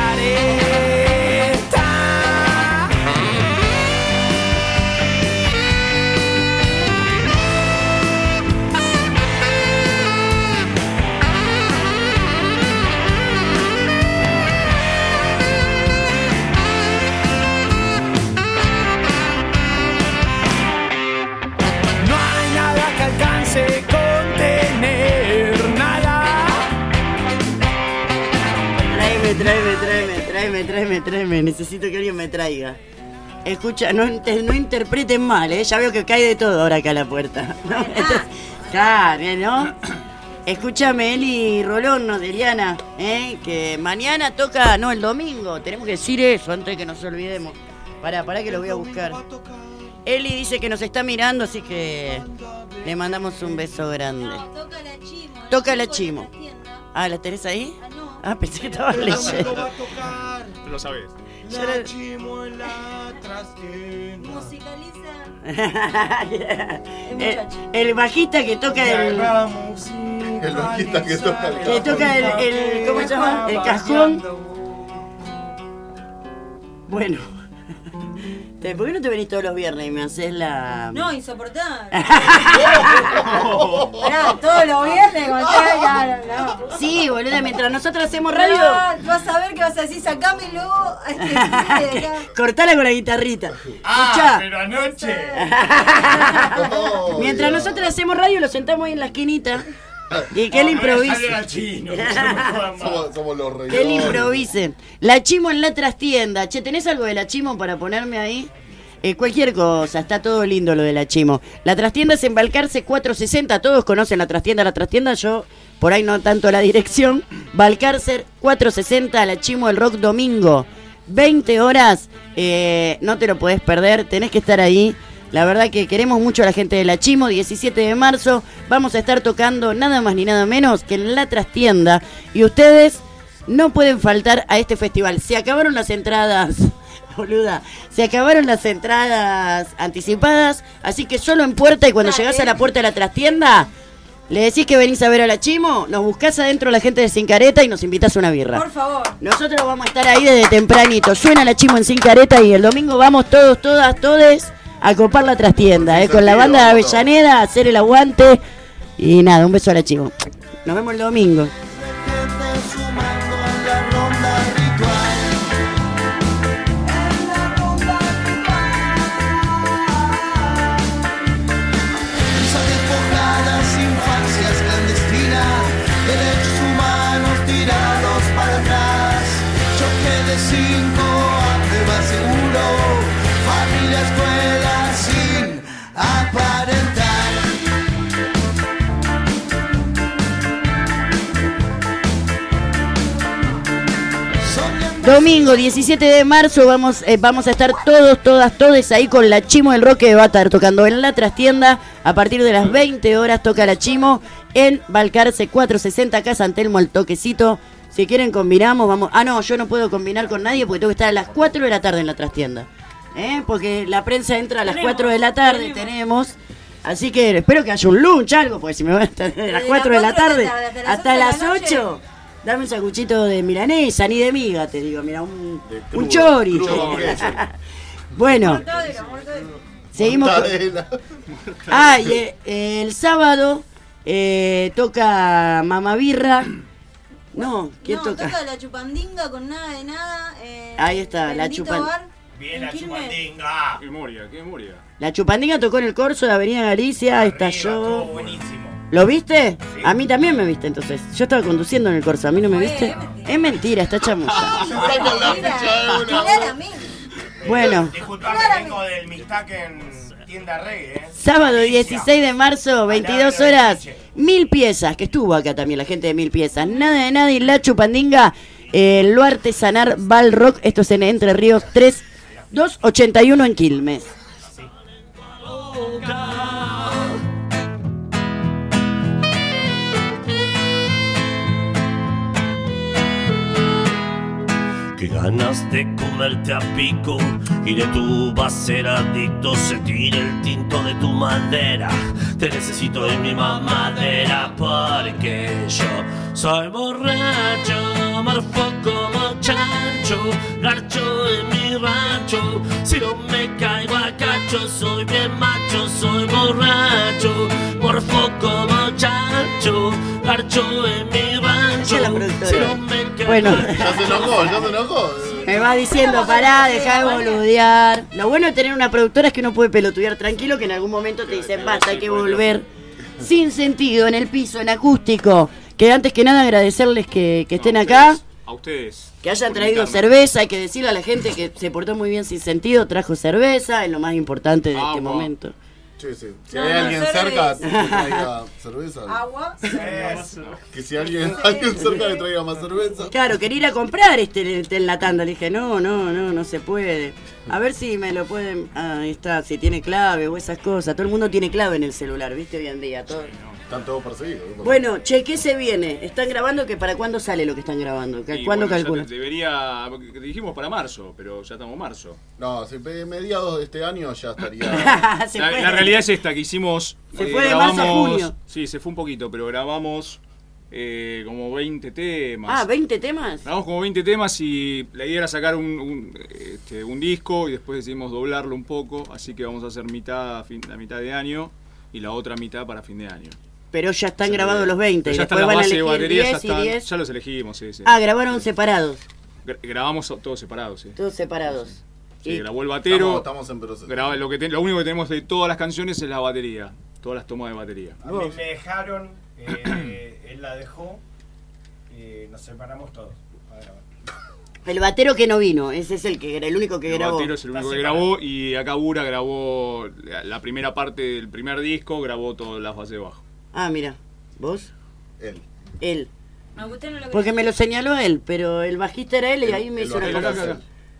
Contener nada. Tráeme, tráeme, tráeme, tráeme, tráeme, tráeme. Necesito que alguien me traiga. Escucha, no, inter- no interpreten mal, ¿eh? Ya veo que cae de todo ahora acá a la puerta. ¿No? Claro, ¿no? Escúchame, Eli Rolón, nos de Eliana, ¿eh? Que mañana toca, no, el domingo. Tenemos que decir eso antes de que nos olvidemos. Pará, pará que lo voy a buscar. Eli dice que nos está mirando, así que le mandamos un beso grande. No, toca la Chimo. Toca la Chimo. Ah, ¿la tenés ahí? Ah, no. Ah, pensé que estaba leyendo. Tú lo sabes. La Chimo en la trastienda. Musicaliza. el, el bajista que toca el... El bajista que toca el Que toca el, el ¿cómo se llama? El cajón. Bueno. ¿Por qué no te venís todos los viernes y me haces la...? No, insoportable. Pará, todos los viernes con ya, no, no. Sí, boluda, mientras nosotros hacemos radio... No, vas a ver que vas a decir, sacame y luego... Este, cortala con la guitarrita. Ah, Escuchá. pero anoche. Mientras nosotros hacemos radio, lo sentamos ahí en la esquinita. Y que él improvise. somos, somos los reyes. Que él improvise. La Chimo en la trastienda. Che, ¿tenés algo de la Chimo para ponerme ahí? Eh, cualquier cosa, está todo lindo lo de la Chimo. La trastienda es en Balcarce cuatrocientos sesenta. Todos conocen la trastienda. La trastienda, yo por ahí no tanto la dirección. Balcarce cuatrocientos sesenta, la Chimo el Rock domingo. veinte horas. Eh, no te lo podés perder. Tenés que estar ahí. La verdad que queremos mucho a la gente de la Chimo. diecisiete de marzo vamos a estar tocando nada más ni nada menos que en la trastienda. Y ustedes no pueden faltar a este festival. Se acabaron las entradas, boluda. Se acabaron las entradas anticipadas. Así que solo en puerta, y cuando llegás a la puerta de la trastienda, le decís que venís a ver a la Chimo, nos buscás adentro la gente de Sin Careta y nos invitás a una birra. Por favor. Nosotros vamos a estar ahí desde tempranito. Suena la Chimo en Sin Careta y el domingo vamos todos, todas, todes a copar la trastienda, eh, con la banda de Avellaneda, a hacer el aguante. Y nada, un beso a la Chimo. Nos vemos el domingo. Infancias clandestinas, derechos humanos tirados para atrás, choque de cinco, hambre más seguro, familia, escuela sin aparentar. Domingo diecisiete de marzo vamos, eh, vamos a estar todos, todas, todes ahí con la Chimo del Rock, que va a estar tocando en la trastienda a partir de las veinte horas. Toca la Chimo en Balcarce cuatrocientos sesenta, acá San Telmo al toquecito. Si quieren combinamos, vamos. Ah, no, yo no puedo combinar con nadie porque tengo que estar a las cuatro de la tarde en la trastienda, ¿eh? Porque la prensa entra a las Tenemos, cuatro de la tarde, tenemos. tenemos. Así que espero que haya un lunch, algo, porque si me van a estar a las cuatro de la tarde hasta las ocho. Dame un sacuchito de milanesa, ni de miga, te digo, mira, un, crudo, un chori. crudo, Bueno, seguimos. Con... Ah, y eh, el sábado eh, toca Mamá Birra. No, ¿quién no, toca? toca la chupandinga con nada de nada. Eh, Ahí está, la Bendito chupan. Bar. Bien la Quilmes. chupandinga. ¿Qué memoria? ¿Qué memoria? La Chupandinga tocó en el Corso de Avenida Galicia, Arriba, estalló. estuvo buenísimo. ¿Lo viste? A mí también me viste entonces. Yo estaba conduciendo en el Corso, ¿a mí no me viste? Es mentira, está chamulla. Bueno. Disculpame, vengo del Mistac en tienda reggae, ¿eh? Sábado dieciséis de marzo, veintidós horas, Mil Piezas, que estuvo acá también la gente de Mil Piezas. Nada de nada y la Chupandinga, eh, lo artesanar Val Rock, esto es en Entre Ríos tres dos ochenta y uno en Quilmes. Qué ganas de comerte a pico y de tu ser adicto, sentir el tinto de tu madera. Te necesito en mi mamadera porque yo soy borracho, morfo como chancho, garcho en mi rancho. Si no me caigo a cacho, soy bien macho, soy borracho, morfo como chancho, garcho en mi rancho. Si no me caigo Bueno. a cacho, Ya se enojó, ya se enojó. Me va diciendo, pará, dejá de boludear. Lo bueno de tener una productora es que uno puede pelotudear tranquilo, que en algún momento te dicen, basta, hay que volver. Sin sentido, en el piso, en acústico. Que antes que nada agradecerles que, que estén acá. A ustedes. Que hayan por traído invitarme. cerveza. Hay que decirle a la gente que se portó muy bien Sin Sentido. Trajo cerveza, es lo más importante de este Agua. momento. Sí, sí. Si No, hay no, alguien cerveza. cerca, que traiga cerveza. Agua. Que si alguien, alguien cerca le traiga más cerveza. Claro, quería ir a comprar este, este en la tanda. Le dije, no, no, no, no se puede. A ver si me lo pueden... Ah, ahí está, si tiene clave o esas cosas. Todo el mundo tiene clave en el celular, ¿viste? Hoy en día. Todo. Están todos perseguidos. Bueno, che, ¿qué se viene? ¿Están grabando? Que ¿Para cuándo sale lo que están grabando? ¿Cu- Y ¿Cuándo bueno, ya calculan? te- Debería, porque te dijimos para marzo, pero ya estamos en marzo. No, si pe- mediados de este año ya estaría. La, la realidad es esta, que hicimos... Se fue de marzo a junio. Sí, se fue un poquito, pero grabamos eh, como veinte temas. Ah, ¿veinte temas? Grabamos como veinte temas y la idea era sacar un, un, este, un disco y después decidimos doblarlo un poco, así que vamos a hacer mitad a fin- la mitad de año y la otra mitad para fin de año. Pero ya están grabados los veinte. Pero ya Y están después las van a bases de elegir batería, ya, diez y están, diez. ya los elegimos, sí, sí. Ah, grabaron separados. Gra- grabamos todos separados, sí. Todos separados. Sí, Y- grabó el batero. Estamos, estamos en proceso. graba- lo, que te- lo único que tenemos de todas las canciones es la batería. Todas las tomas de batería. A mí me dejaron, eh, él la dejó, y nos separamos todos para grabar. El batero que no vino, ese es el que el único que El grabó. batero es el único que Está grabó y acá Bura grabó la, la primera parte del primer disco, grabó todas las bases de bajo. Ah, mira. ¿Vos? Él. Él. No, usted no lo Porque me lo señaló él, pero el bajista era él y ahí me El hizo una bajista cosa. es él.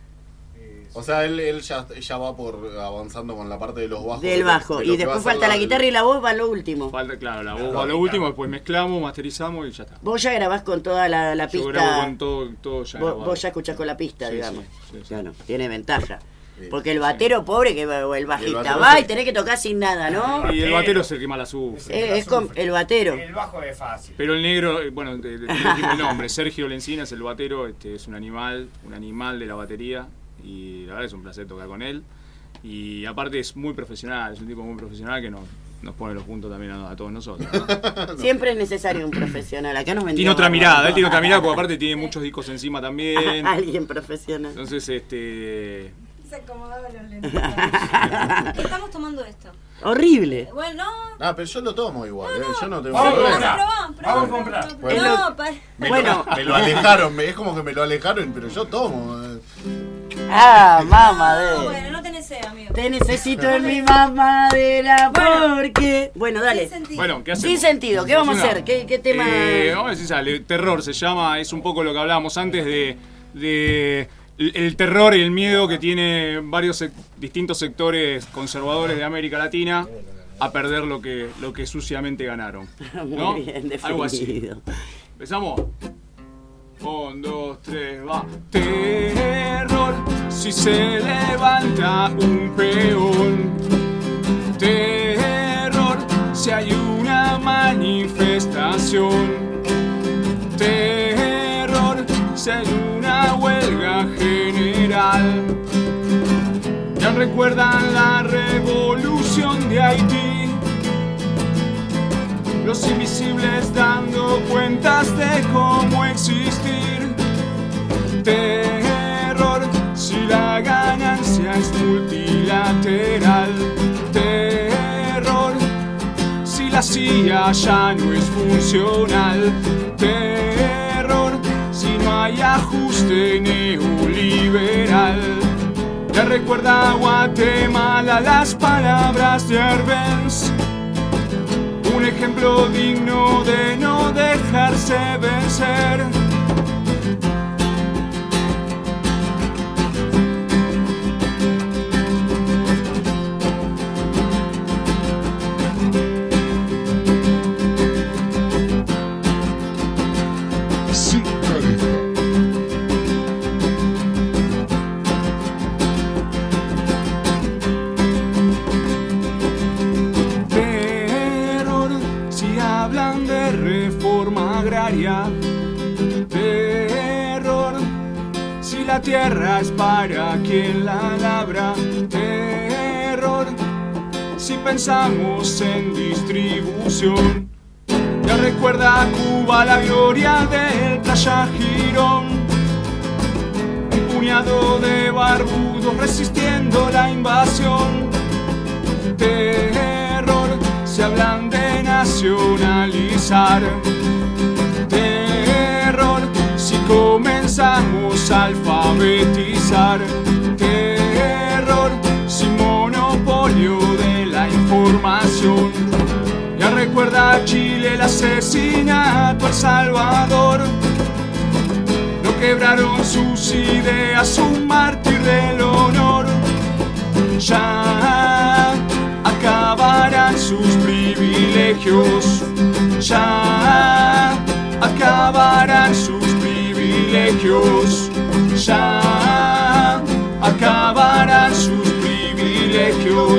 O sea, él, él ya, ya va por avanzando con la parte de los bajos. Del bajo. de lo Y que va a después ser falta la guitarra y la voz, va lo último. Falta, claro, la voz Claro, va a lo claro. último, después mezclamos, masterizamos y ya está. Vos ya grabás con toda la, la Yo pista. grabo con todo, todo ya vos, grabado. vos ya escuchás con la pista, Sí, digamos. sí, sí, sí. Claro, tiene ventaja. Sí, Porque el batero pobre que va- o el bajista batero va sí. y tenés que tocar sin nada, ¿no? Y el batero es el que más la sufre. Eh, es con el batero. El bajo es fácil. Pero el negro, eh, bueno, te, te dijimos el nombre, Sergio Lencina es el batero, este, es un animal, un animal de la batería y la verdad es un placer tocar con él. Y aparte es muy profesional, es un tipo muy profesional que nos, nos pone los puntos también a, a todos nosotros. ¿no? Siempre es necesario un profesional. Acá nos vendemos. Tiene otra mirada, él tiene otra mirada porque aparte tiene muchos discos encima también. Alguien profesional. Entonces, este... Se acomodaba los lentes. Estamos tomando esto. Horrible. Bueno, Ah, pero yo lo tomo igual, ¿eh? Yo no tengo Vamos a problema. comprar. Vamos a comprar. Bueno, No, pa- me, Bueno. lo, me lo alejaron, me- es como que me lo alejaron, pero yo tomo. eh. Ah, No, mamadera. bueno, no tenés sed, amigo. Te necesito en mi mamadera porque. Bueno, dale. Sin sentido. Bueno, ¿qué hacemos? Sin sentido, ¿qué vamos a Una- hacer? ¿Qué, qué tema? Eh, vamos a decir, sale, terror se llama, es un poco lo que hablábamos antes de, de el el terror y el miedo que tiene varios sec- distintos sectores conservadores de América Latina a perder lo que, lo que suciamente ganaron. Muy ¿no? bien Algo así. definido. ¿Empezamos? Un, dos, tres, va. Terror, si se levanta un peón. Terror, si hay una manifestación. Terror, si hay una huelga general. Ya recuerdan la revolución de Haití. Los invisibles dando cuentas de cómo existir. Terror, si la ganancia policía ya no es funcional. Terror si no hay ajuste neoliberal. Le recuerda a Guatemala las palabras de Arbenz, un ejemplo digno de no dejarse vencer. Terror si la tierra es para quien la labra. Terror si pensamos en distribución. Ya recuerda a Cuba la gloria del Playa Girón, un puñado de barbudos resistiendo la invasión. Terror si hablan de nacionalizar. Terror si comenzamos a alfabetizar. Terror sin monopolio de la información. Ya recuerda a Chile el asesinato, El Salvador. No quebraron sus ideas, un mártir del honor. Ya acabarán sus privilegios. Ya acabarán sus privilegios. Ya acabarán sus privilegios.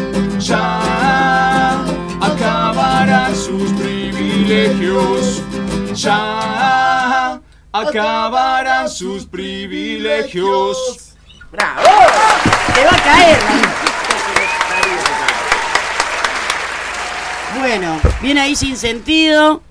Ya acabarán sus privilegios. Ya acabarán sus privilegios. ¡Bravo! ¡Te va a caer! Bueno, viene ahí Sin Sentido.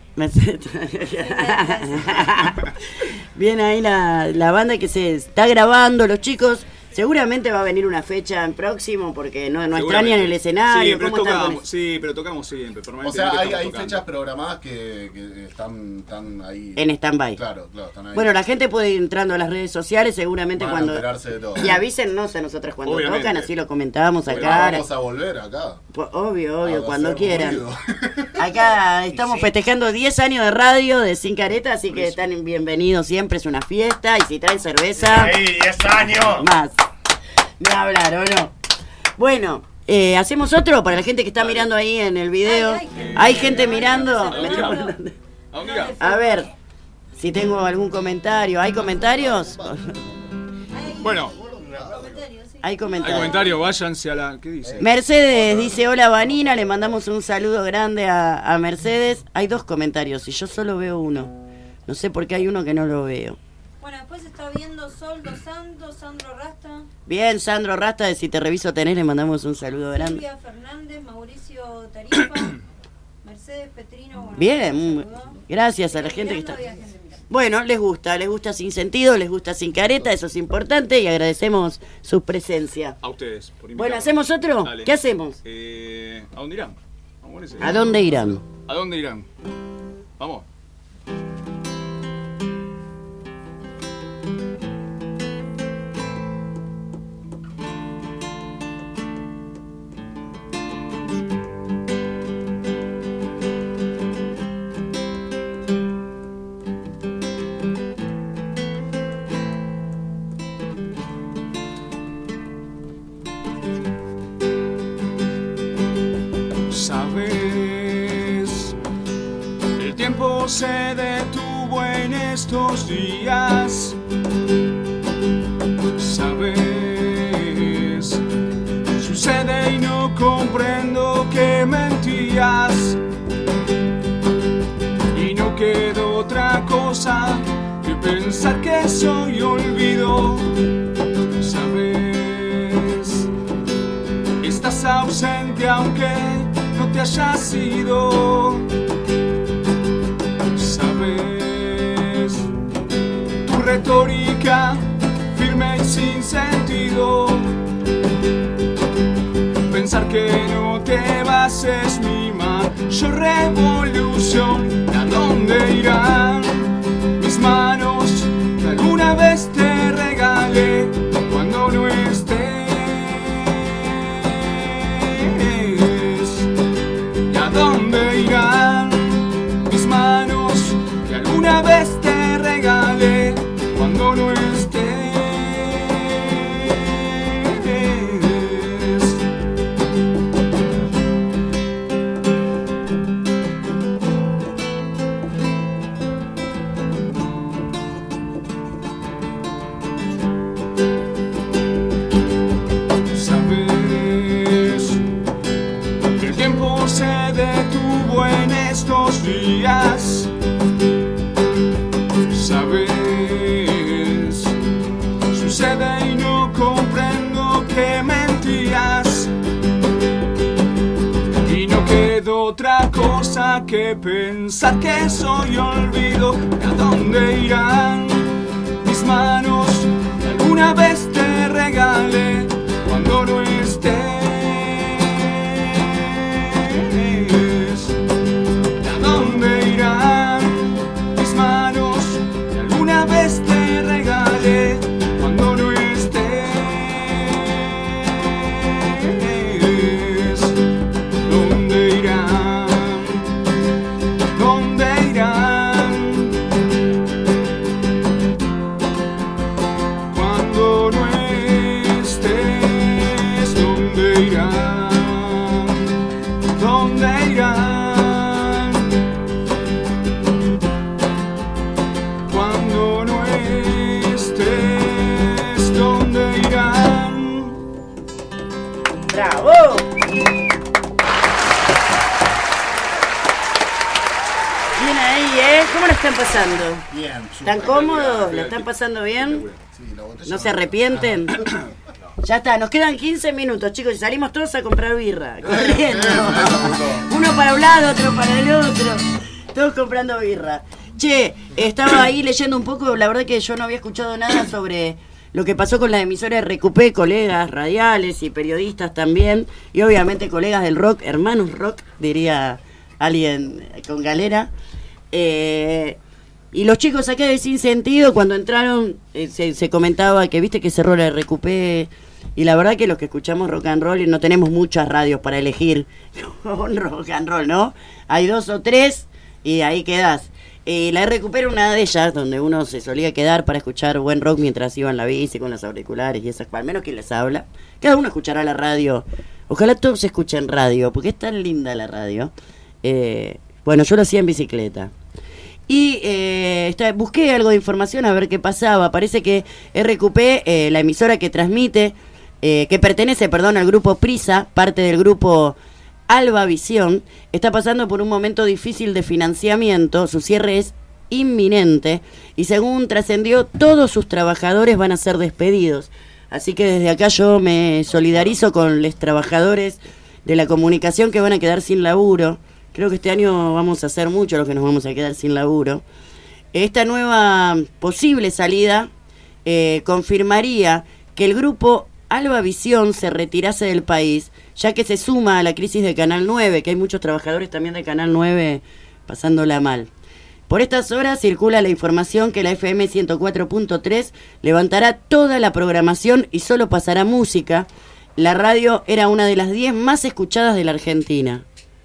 Viene ahí la, la banda que se está grabando, los chicos. Seguramente va a venir una fecha en próximo porque no, no extrañan el escenario. Sí, pero tocamos, sí, pero tocamos siempre. O sea, hay, hay fechas programadas que, que están, están ahí. En stand-by. Claro, claro, están ahí. Bueno, la gente puede ir entrando a las redes sociales seguramente Van cuando. a enterarse de todo. Y avísennos a nosotras cuando Obviamente. tocan, así lo comentamos Bueno, acá. vamos a volver acá. Pues, obvio, obvio, A cuando hacer quieran. ruido. Acá estamos Sí. festejando diez años de radio de Sin Careta, así que están bienvenidos siempre, es una fiesta. Y si traen cerveza. Ahí, diez años. Más. Ni hablar, ¿o no? Bueno, eh, hacemos otro para la gente que está mirando ahí en el video. Hay gente mirando. Me estoy poniendo- A ver, si tengo algún comentario. ¿Hay comentarios? Bueno, Hay hay comentarios. comentario, váyanse a la. ¿Qué dice? Mercedes dice, hola Vanina, le mandamos un saludo grande a, a Mercedes. Hay dos comentarios y yo solo veo uno. No sé por qué hay uno que no lo veo. Bueno, después está viendo Sol Dos Santos, Sandro Rasta, Bien, Sandro Rasta, de Si Te Reviso Tenés, le mandamos un saludo grande. Silvia Fernández, Mauricio Tarifa, Mercedes Petrino. Bueno, Bien, un mm, saludo. gracias a la gente que Mirando, está. había gente mirando. Bueno, les gusta, les gusta Sin Sentido, les gusta Sin Careta, eso es importante y agradecemos su presencia. A ustedes. Por Bueno, invitarme. ¿hacemos otro? Dale. ¿Qué hacemos? Eh, ¿A dónde irán? Vamos con ese. ¿A dónde irán? ¿A dónde irán? Vamos. Sabes, el tiempo se detuvo en estos días. Sabes, sucede y no comprendo que mentías. Y no quedó otra cosa que pensar que soy olvido. Sabes, estás ausente aunque no te hayas ido. Sabes, tu retórica firme y sin sentido. Pensar que no te vas es mi mayor revolución. ¿A dónde irán mis manos que alguna vez te regalé cuando no estés? ¿Y a dónde irán mis manos que alguna vez te regalé cuando no estés? Se detuvo en estos días, sabes, sucede y no comprendo que mentías, y no quedó otra cosa que pensar que soy olvido. ¿A dónde irán mis manos que alguna vez te regalé cuando no estés? Te regalé cuando no estés. ¿Dónde irán? ¿Dónde irán? Cuando no estés. ¿Dónde irán? ¿Dónde irán? ¡Bravo! Bien ahí, ¿eh? ¿Cómo lo están pasando? Bien. ¿Están cómodos? ¿Lo están pasando bien? ¿No se arrepienten? Ya está, nos quedan quince minutos, chicos, y salimos todos a comprar birra, corriendo. Uno para un lado, otro para el otro. Todos comprando birra. Che, estaba ahí leyendo un poco, la verdad que yo no había escuchado nada sobre lo que pasó con la emisora R Q P, colegas radiales y periodistas también, y obviamente colegas del rock, hermanos rock, diría alguien con galera. Eh, y los chicos acá de Sin Sentido, cuando entraron, eh, se, se comentaba que viste que cerró la R Q P, y la verdad que los que escuchamos rock and roll, y no tenemos muchas radios para elegir un rock and roll, ¿no? Hay dos o tres, y ahí quedás. Eh, la R Q P era una de ellas, donde uno se solía quedar para escuchar buen rock mientras iba en la bici con los auriculares y esas, al menos quien les habla. Cada uno escuchará la radio. Ojalá todos escuchen radio, porque es tan linda la radio. Eh, bueno, yo lo hacía en bicicleta. Y eh, está, busqué algo de información a ver qué pasaba. Parece que R Q P, eh, la emisora que transmite, eh, que pertenece, perdón, al grupo Prisa, parte del grupo Alba Visión, está pasando por un momento difícil de financiamiento. Su cierre es inminente y, según trascendió, todos sus trabajadores van a ser despedidos. Así que desde acá yo me solidarizo con los trabajadores de la comunicación que van a quedar sin laburo. Creo que este año vamos a hacer mucho los que nos vamos a quedar sin laburo. Esta nueva posible salida eh, confirmaría que el grupo Alba Visión se retirase del país, ya que se suma a la crisis de Canal nueve, que hay muchos trabajadores también de Canal nueve pasándola mal. Por estas horas circula la información que la F M ciento cuatro punto tres levantará toda la programación y solo pasará música. La radio era una de las diez más escuchadas de la Argentina.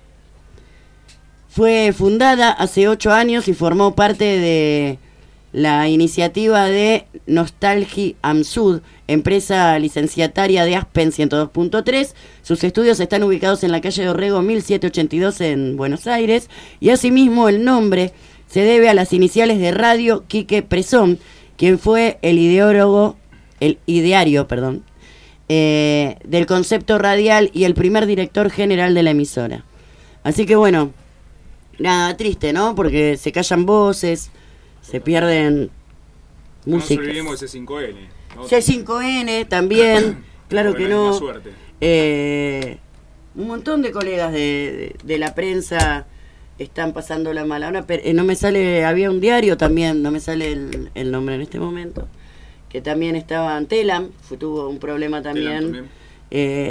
Fue fundada hace ocho años y formó parte de la iniciativa de Nostalgia Amsud, empresa licenciataria de Aspen ciento dos punto tres. Sus estudios están ubicados en la calle de Orrego mil setecientos ochenta y dos en Buenos Aires, y asimismo el nombre se debe a las iniciales de Radio Quique Presón, quien fue el ideólogo, el ideario, perdón, eh, del concepto radial y el primer director general de la emisora. Así que bueno, nada, triste, ¿no? Porque se callan voces, se pierden músicas. No olvidemos de C cinco N, ¿no? C cinco N también, claro que no. Más suerte. Eh, un montón de colegas de, de, de la prensa están pasando la mala. Ahora eh, no me sale, había un diario también, no me sale el, el nombre en este momento, que también estaba en Telam, fue, tuvo un problema también. también. Eh,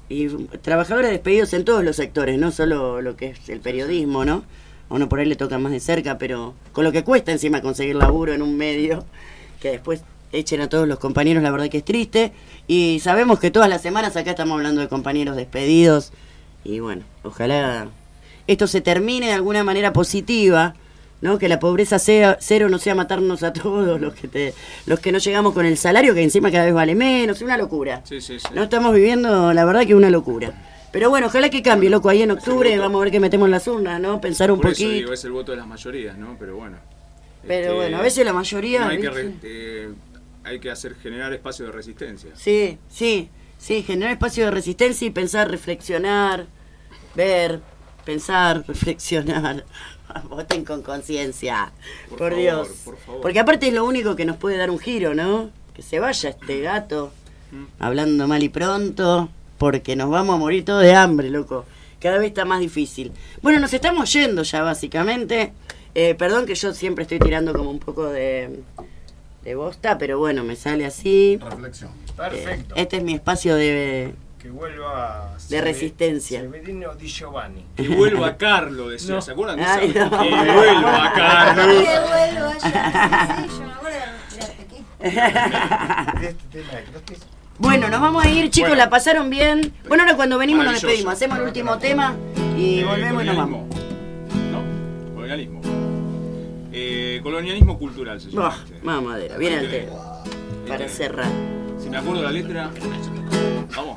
y trabajadores despedidos en todos los sectores, no solo lo que es el periodismo, ¿no? A uno por ahí le toca más de cerca, pero con lo que cuesta encima conseguir laburo en un medio, que después echen a todos los compañeros, la verdad que es triste. Y sabemos que todas las semanas acá estamos hablando de compañeros despedidos. Y bueno, ojalá esto se termine de alguna manera positiva, ¿no? Que la pobreza sea cero, no sea matarnos a todos los que te, los que no llegamos con el salario, que encima cada vez vale menos, es una locura. Sí, sí, sí. No estamos viviendo, la verdad que una locura. Pero bueno, ojalá que cambie, loco, ahí en octubre vamos a ver qué metemos en las urnas, ¿no? Pensar un Por poquito. eso digo, es el voto de las mayorías, ¿no? Pero bueno. Pero este, bueno, a veces la mayoría... no hay, que ¿viste? re, eh, hay que hacer generar espacio de resistencia. Sí, sí, sí, generar espacio de resistencia y pensar, reflexionar, ver, pensar, reflexionar. Voten con conciencia, por, por favor, Dios. Por favor. Porque aparte es lo único que nos puede dar un giro, ¿no? Que se vaya este gato, mm. hablando mal y pronto, porque nos vamos a morir todos de hambre, loco. Cada vez está más difícil. Bueno, nos estamos yendo ya, básicamente. Eh, perdón que yo siempre estoy tirando como un poco de, de bosta, pero bueno, me sale así. Reflexión. Perfecto. Eh, este es mi espacio de... Que vuelva de resistencia. Severino Di Giovanni. Que vuelva Carlo, decía, No. ¿se acuerdan de Ay, eso? no. Que vuelva Carlo. Que vuelva ya. Sí, yo me acuerdo de tirarte aquí. De este tema de Crostis. Bueno, nos vamos a ir, chicos, Bueno. la pasaron bien. Bueno, ahora cuando venimos nos Maravilloso. despedimos, hacemos el último tema y Eh, volvemos y nos vamos. colonialismo. ¿No? Colonialismo. Eh, colonialismo cultural se llama. Buah, este. más madera, viene el tema. Para Este, cerrar. Si me acuerdo la letra. Vamos.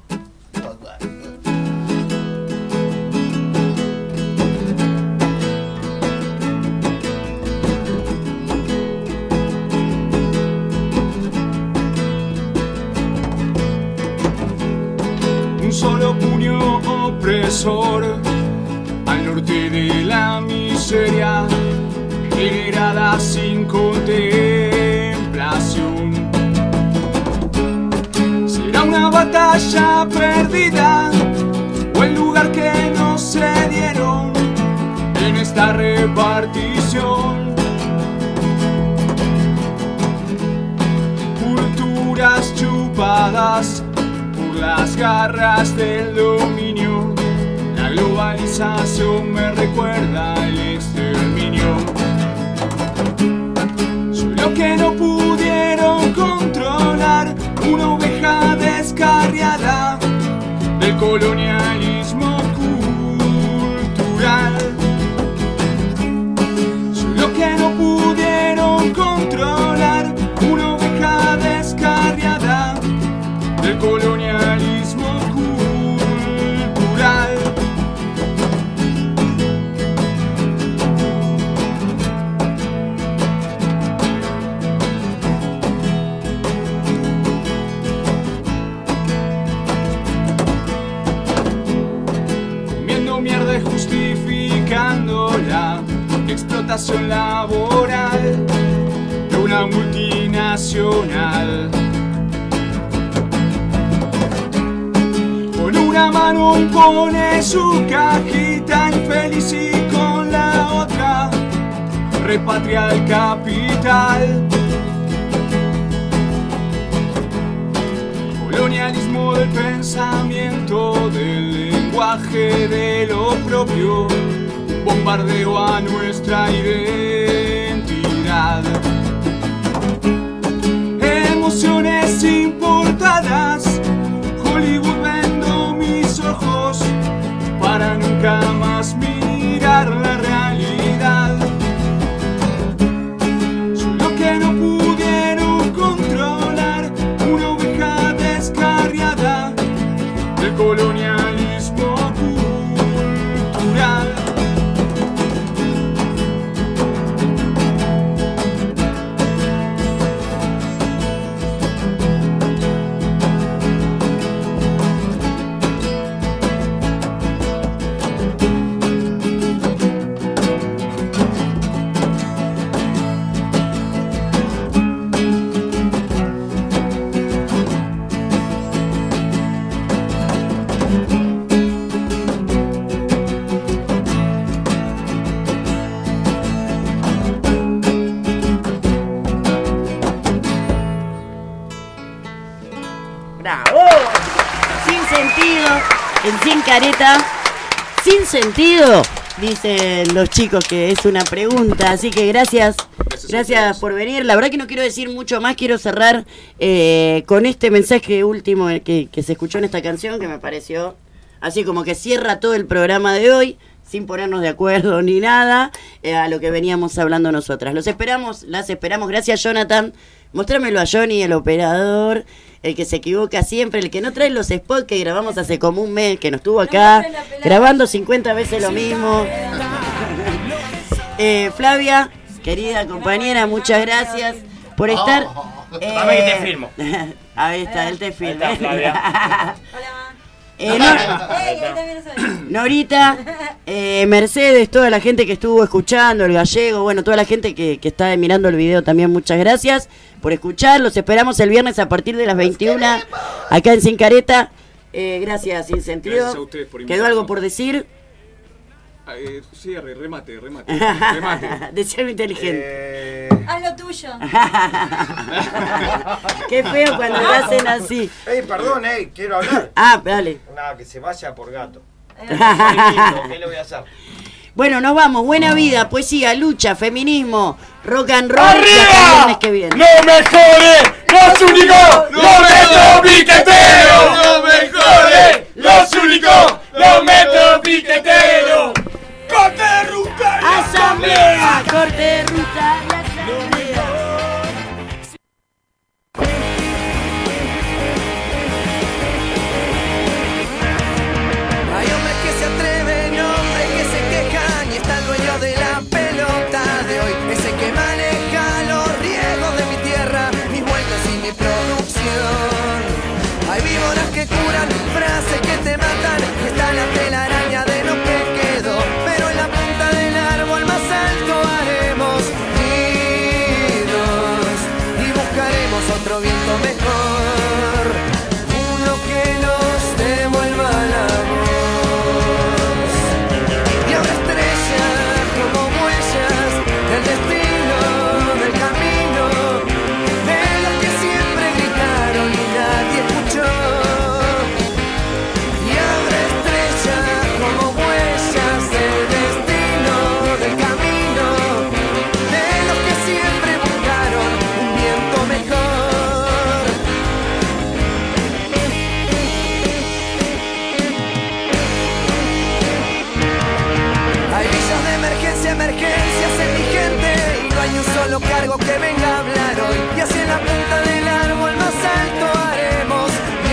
Un solo puño opresor al norte de la miseria, generada sin contemplación. Será una batalla perdida o el lugar que no se dieron en esta repartición. Culturas chupadas por las garras del dominio. La globalización me recuerda el exterminio. Soy lo que no pudieron controlar, una oveja descarriada del colonialismo cultural. Soy lo que no pudieron controlar, una oveja descarriada del colonialismo cultural. Comiendo mierda y justificando la explotación laboral de una multinacional. Con una mano impone su cajita infeliz y con la otra repatria el capital. Colonialismo del pensamiento, del lenguaje, de lo propio, bombardeo a nuestra identidad. Emociones importadas, Hollywood vendo mis ojos para nunca más mirar la realidad. Soy lo que no pudieron controlar, una oveja descarriada del colonialismo cultural. sin sentido, en Sin Careta. Sin sentido, dicen los chicos que es una pregunta. Así que gracias, gracias por venir. La verdad que no quiero decir mucho más. Quiero cerrar eh, con este mensaje último que, que se escuchó en esta canción, que me pareció así como que cierra todo el programa de hoy, sin ponernos de acuerdo ni nada, eh, a lo que veníamos hablando nosotras. Los esperamos, las esperamos. Gracias, Jonathan. Mostrámelo a Johnny, el operador, el que se equivoca siempre, el que no trae los spots que grabamos hace como un mes, que no estuvo acá, grabando cincuenta veces lo mismo. eh, Flavia, querida compañera, muchas gracias por estar. Eh, Dame que te filmo. Ahí está, él te filma. Ahí está, Flavia. Eh, Nor- Norita, eh, Mercedes, toda la gente que estuvo escuchando, el gallego, bueno, toda la gente que, que está mirando el video también, muchas gracias por escuchar. Los esperamos el viernes a partir de las veintiuna acá en Sin Careta. Eh, gracias, Sin Sentido. Gracias a ustedes por ¿Quedó invitarnos. algo por decir? Eh, cierre, remate, remate. remate. Decía algo inteligente. Eh... Haz lo tuyo. Qué feo cuando lo hacen así. Ey, perdón, ey, quiero hablar. Ah, dale. Nada, que se vaya por gato. ¿Qué le voy a hacer? Bueno, nos vamos. Buena vida, poesía, lucha, feminismo, rock and roll. ¡Arriba! Y hasta el viernes que viene. ¡No me jode! ¡Los únicos! ¡Los meto piqueteros! ¡No me jode! ¡Los únicos! ¡Los meto piqueteros! ¡Corte de ruta! y Asamblea, corte de ruta y asamblea. Hay hombres que se atreven, hombres que se quejan y está el dueño de la pelota de hoy, ese que maneja los riesgos de mi tierra, mis vueltas y mi producción. Hay víboras que curan, frases que te matan, y está la telaraña de lo que quedó, pero en la punta del árbol más alto haremos nidos y buscaremos otro viento mejor, uno que nos devuelva la voz. Y habrá estrellas como huellas del destino, del camino, de los que siempre gritaron y nadie escuchó. Y habrá estrellas como huellas del destino, del camino, de los que siempre buscaron un viento mejor. Hay villas de emergencia, emergencias en mi gente, y no hay un solo cargo que venga a hablar hoy. Y así en la punta del árbol más alto haremos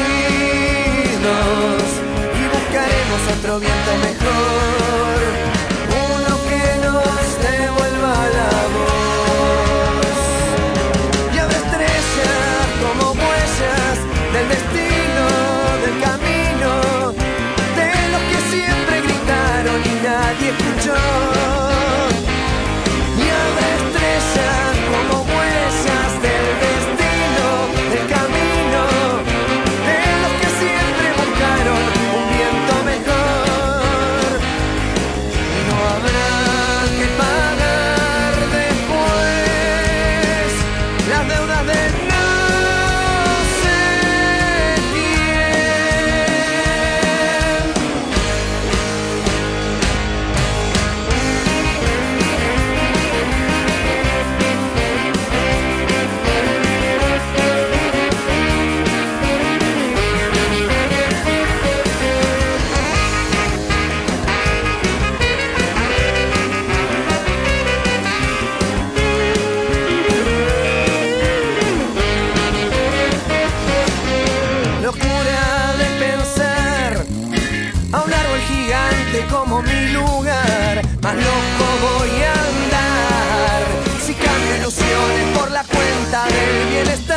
nidos y buscaremos otro viento mejor, uno que nos devuelva la voz. Y habrá estrellas como huellas del destino, del camino, de los que siempre gritaron y nadie escuchó. Y habrá estrellas como huellas del destino, del camino, de los que siempre buscaron un viento mejor. Y no habrá que pagar después las deudas de no sé quién. Locura de pensar a un árbol gigante como mi lugar, más loco voy a andar si cambio ilusiones por la cuenta del bienestar.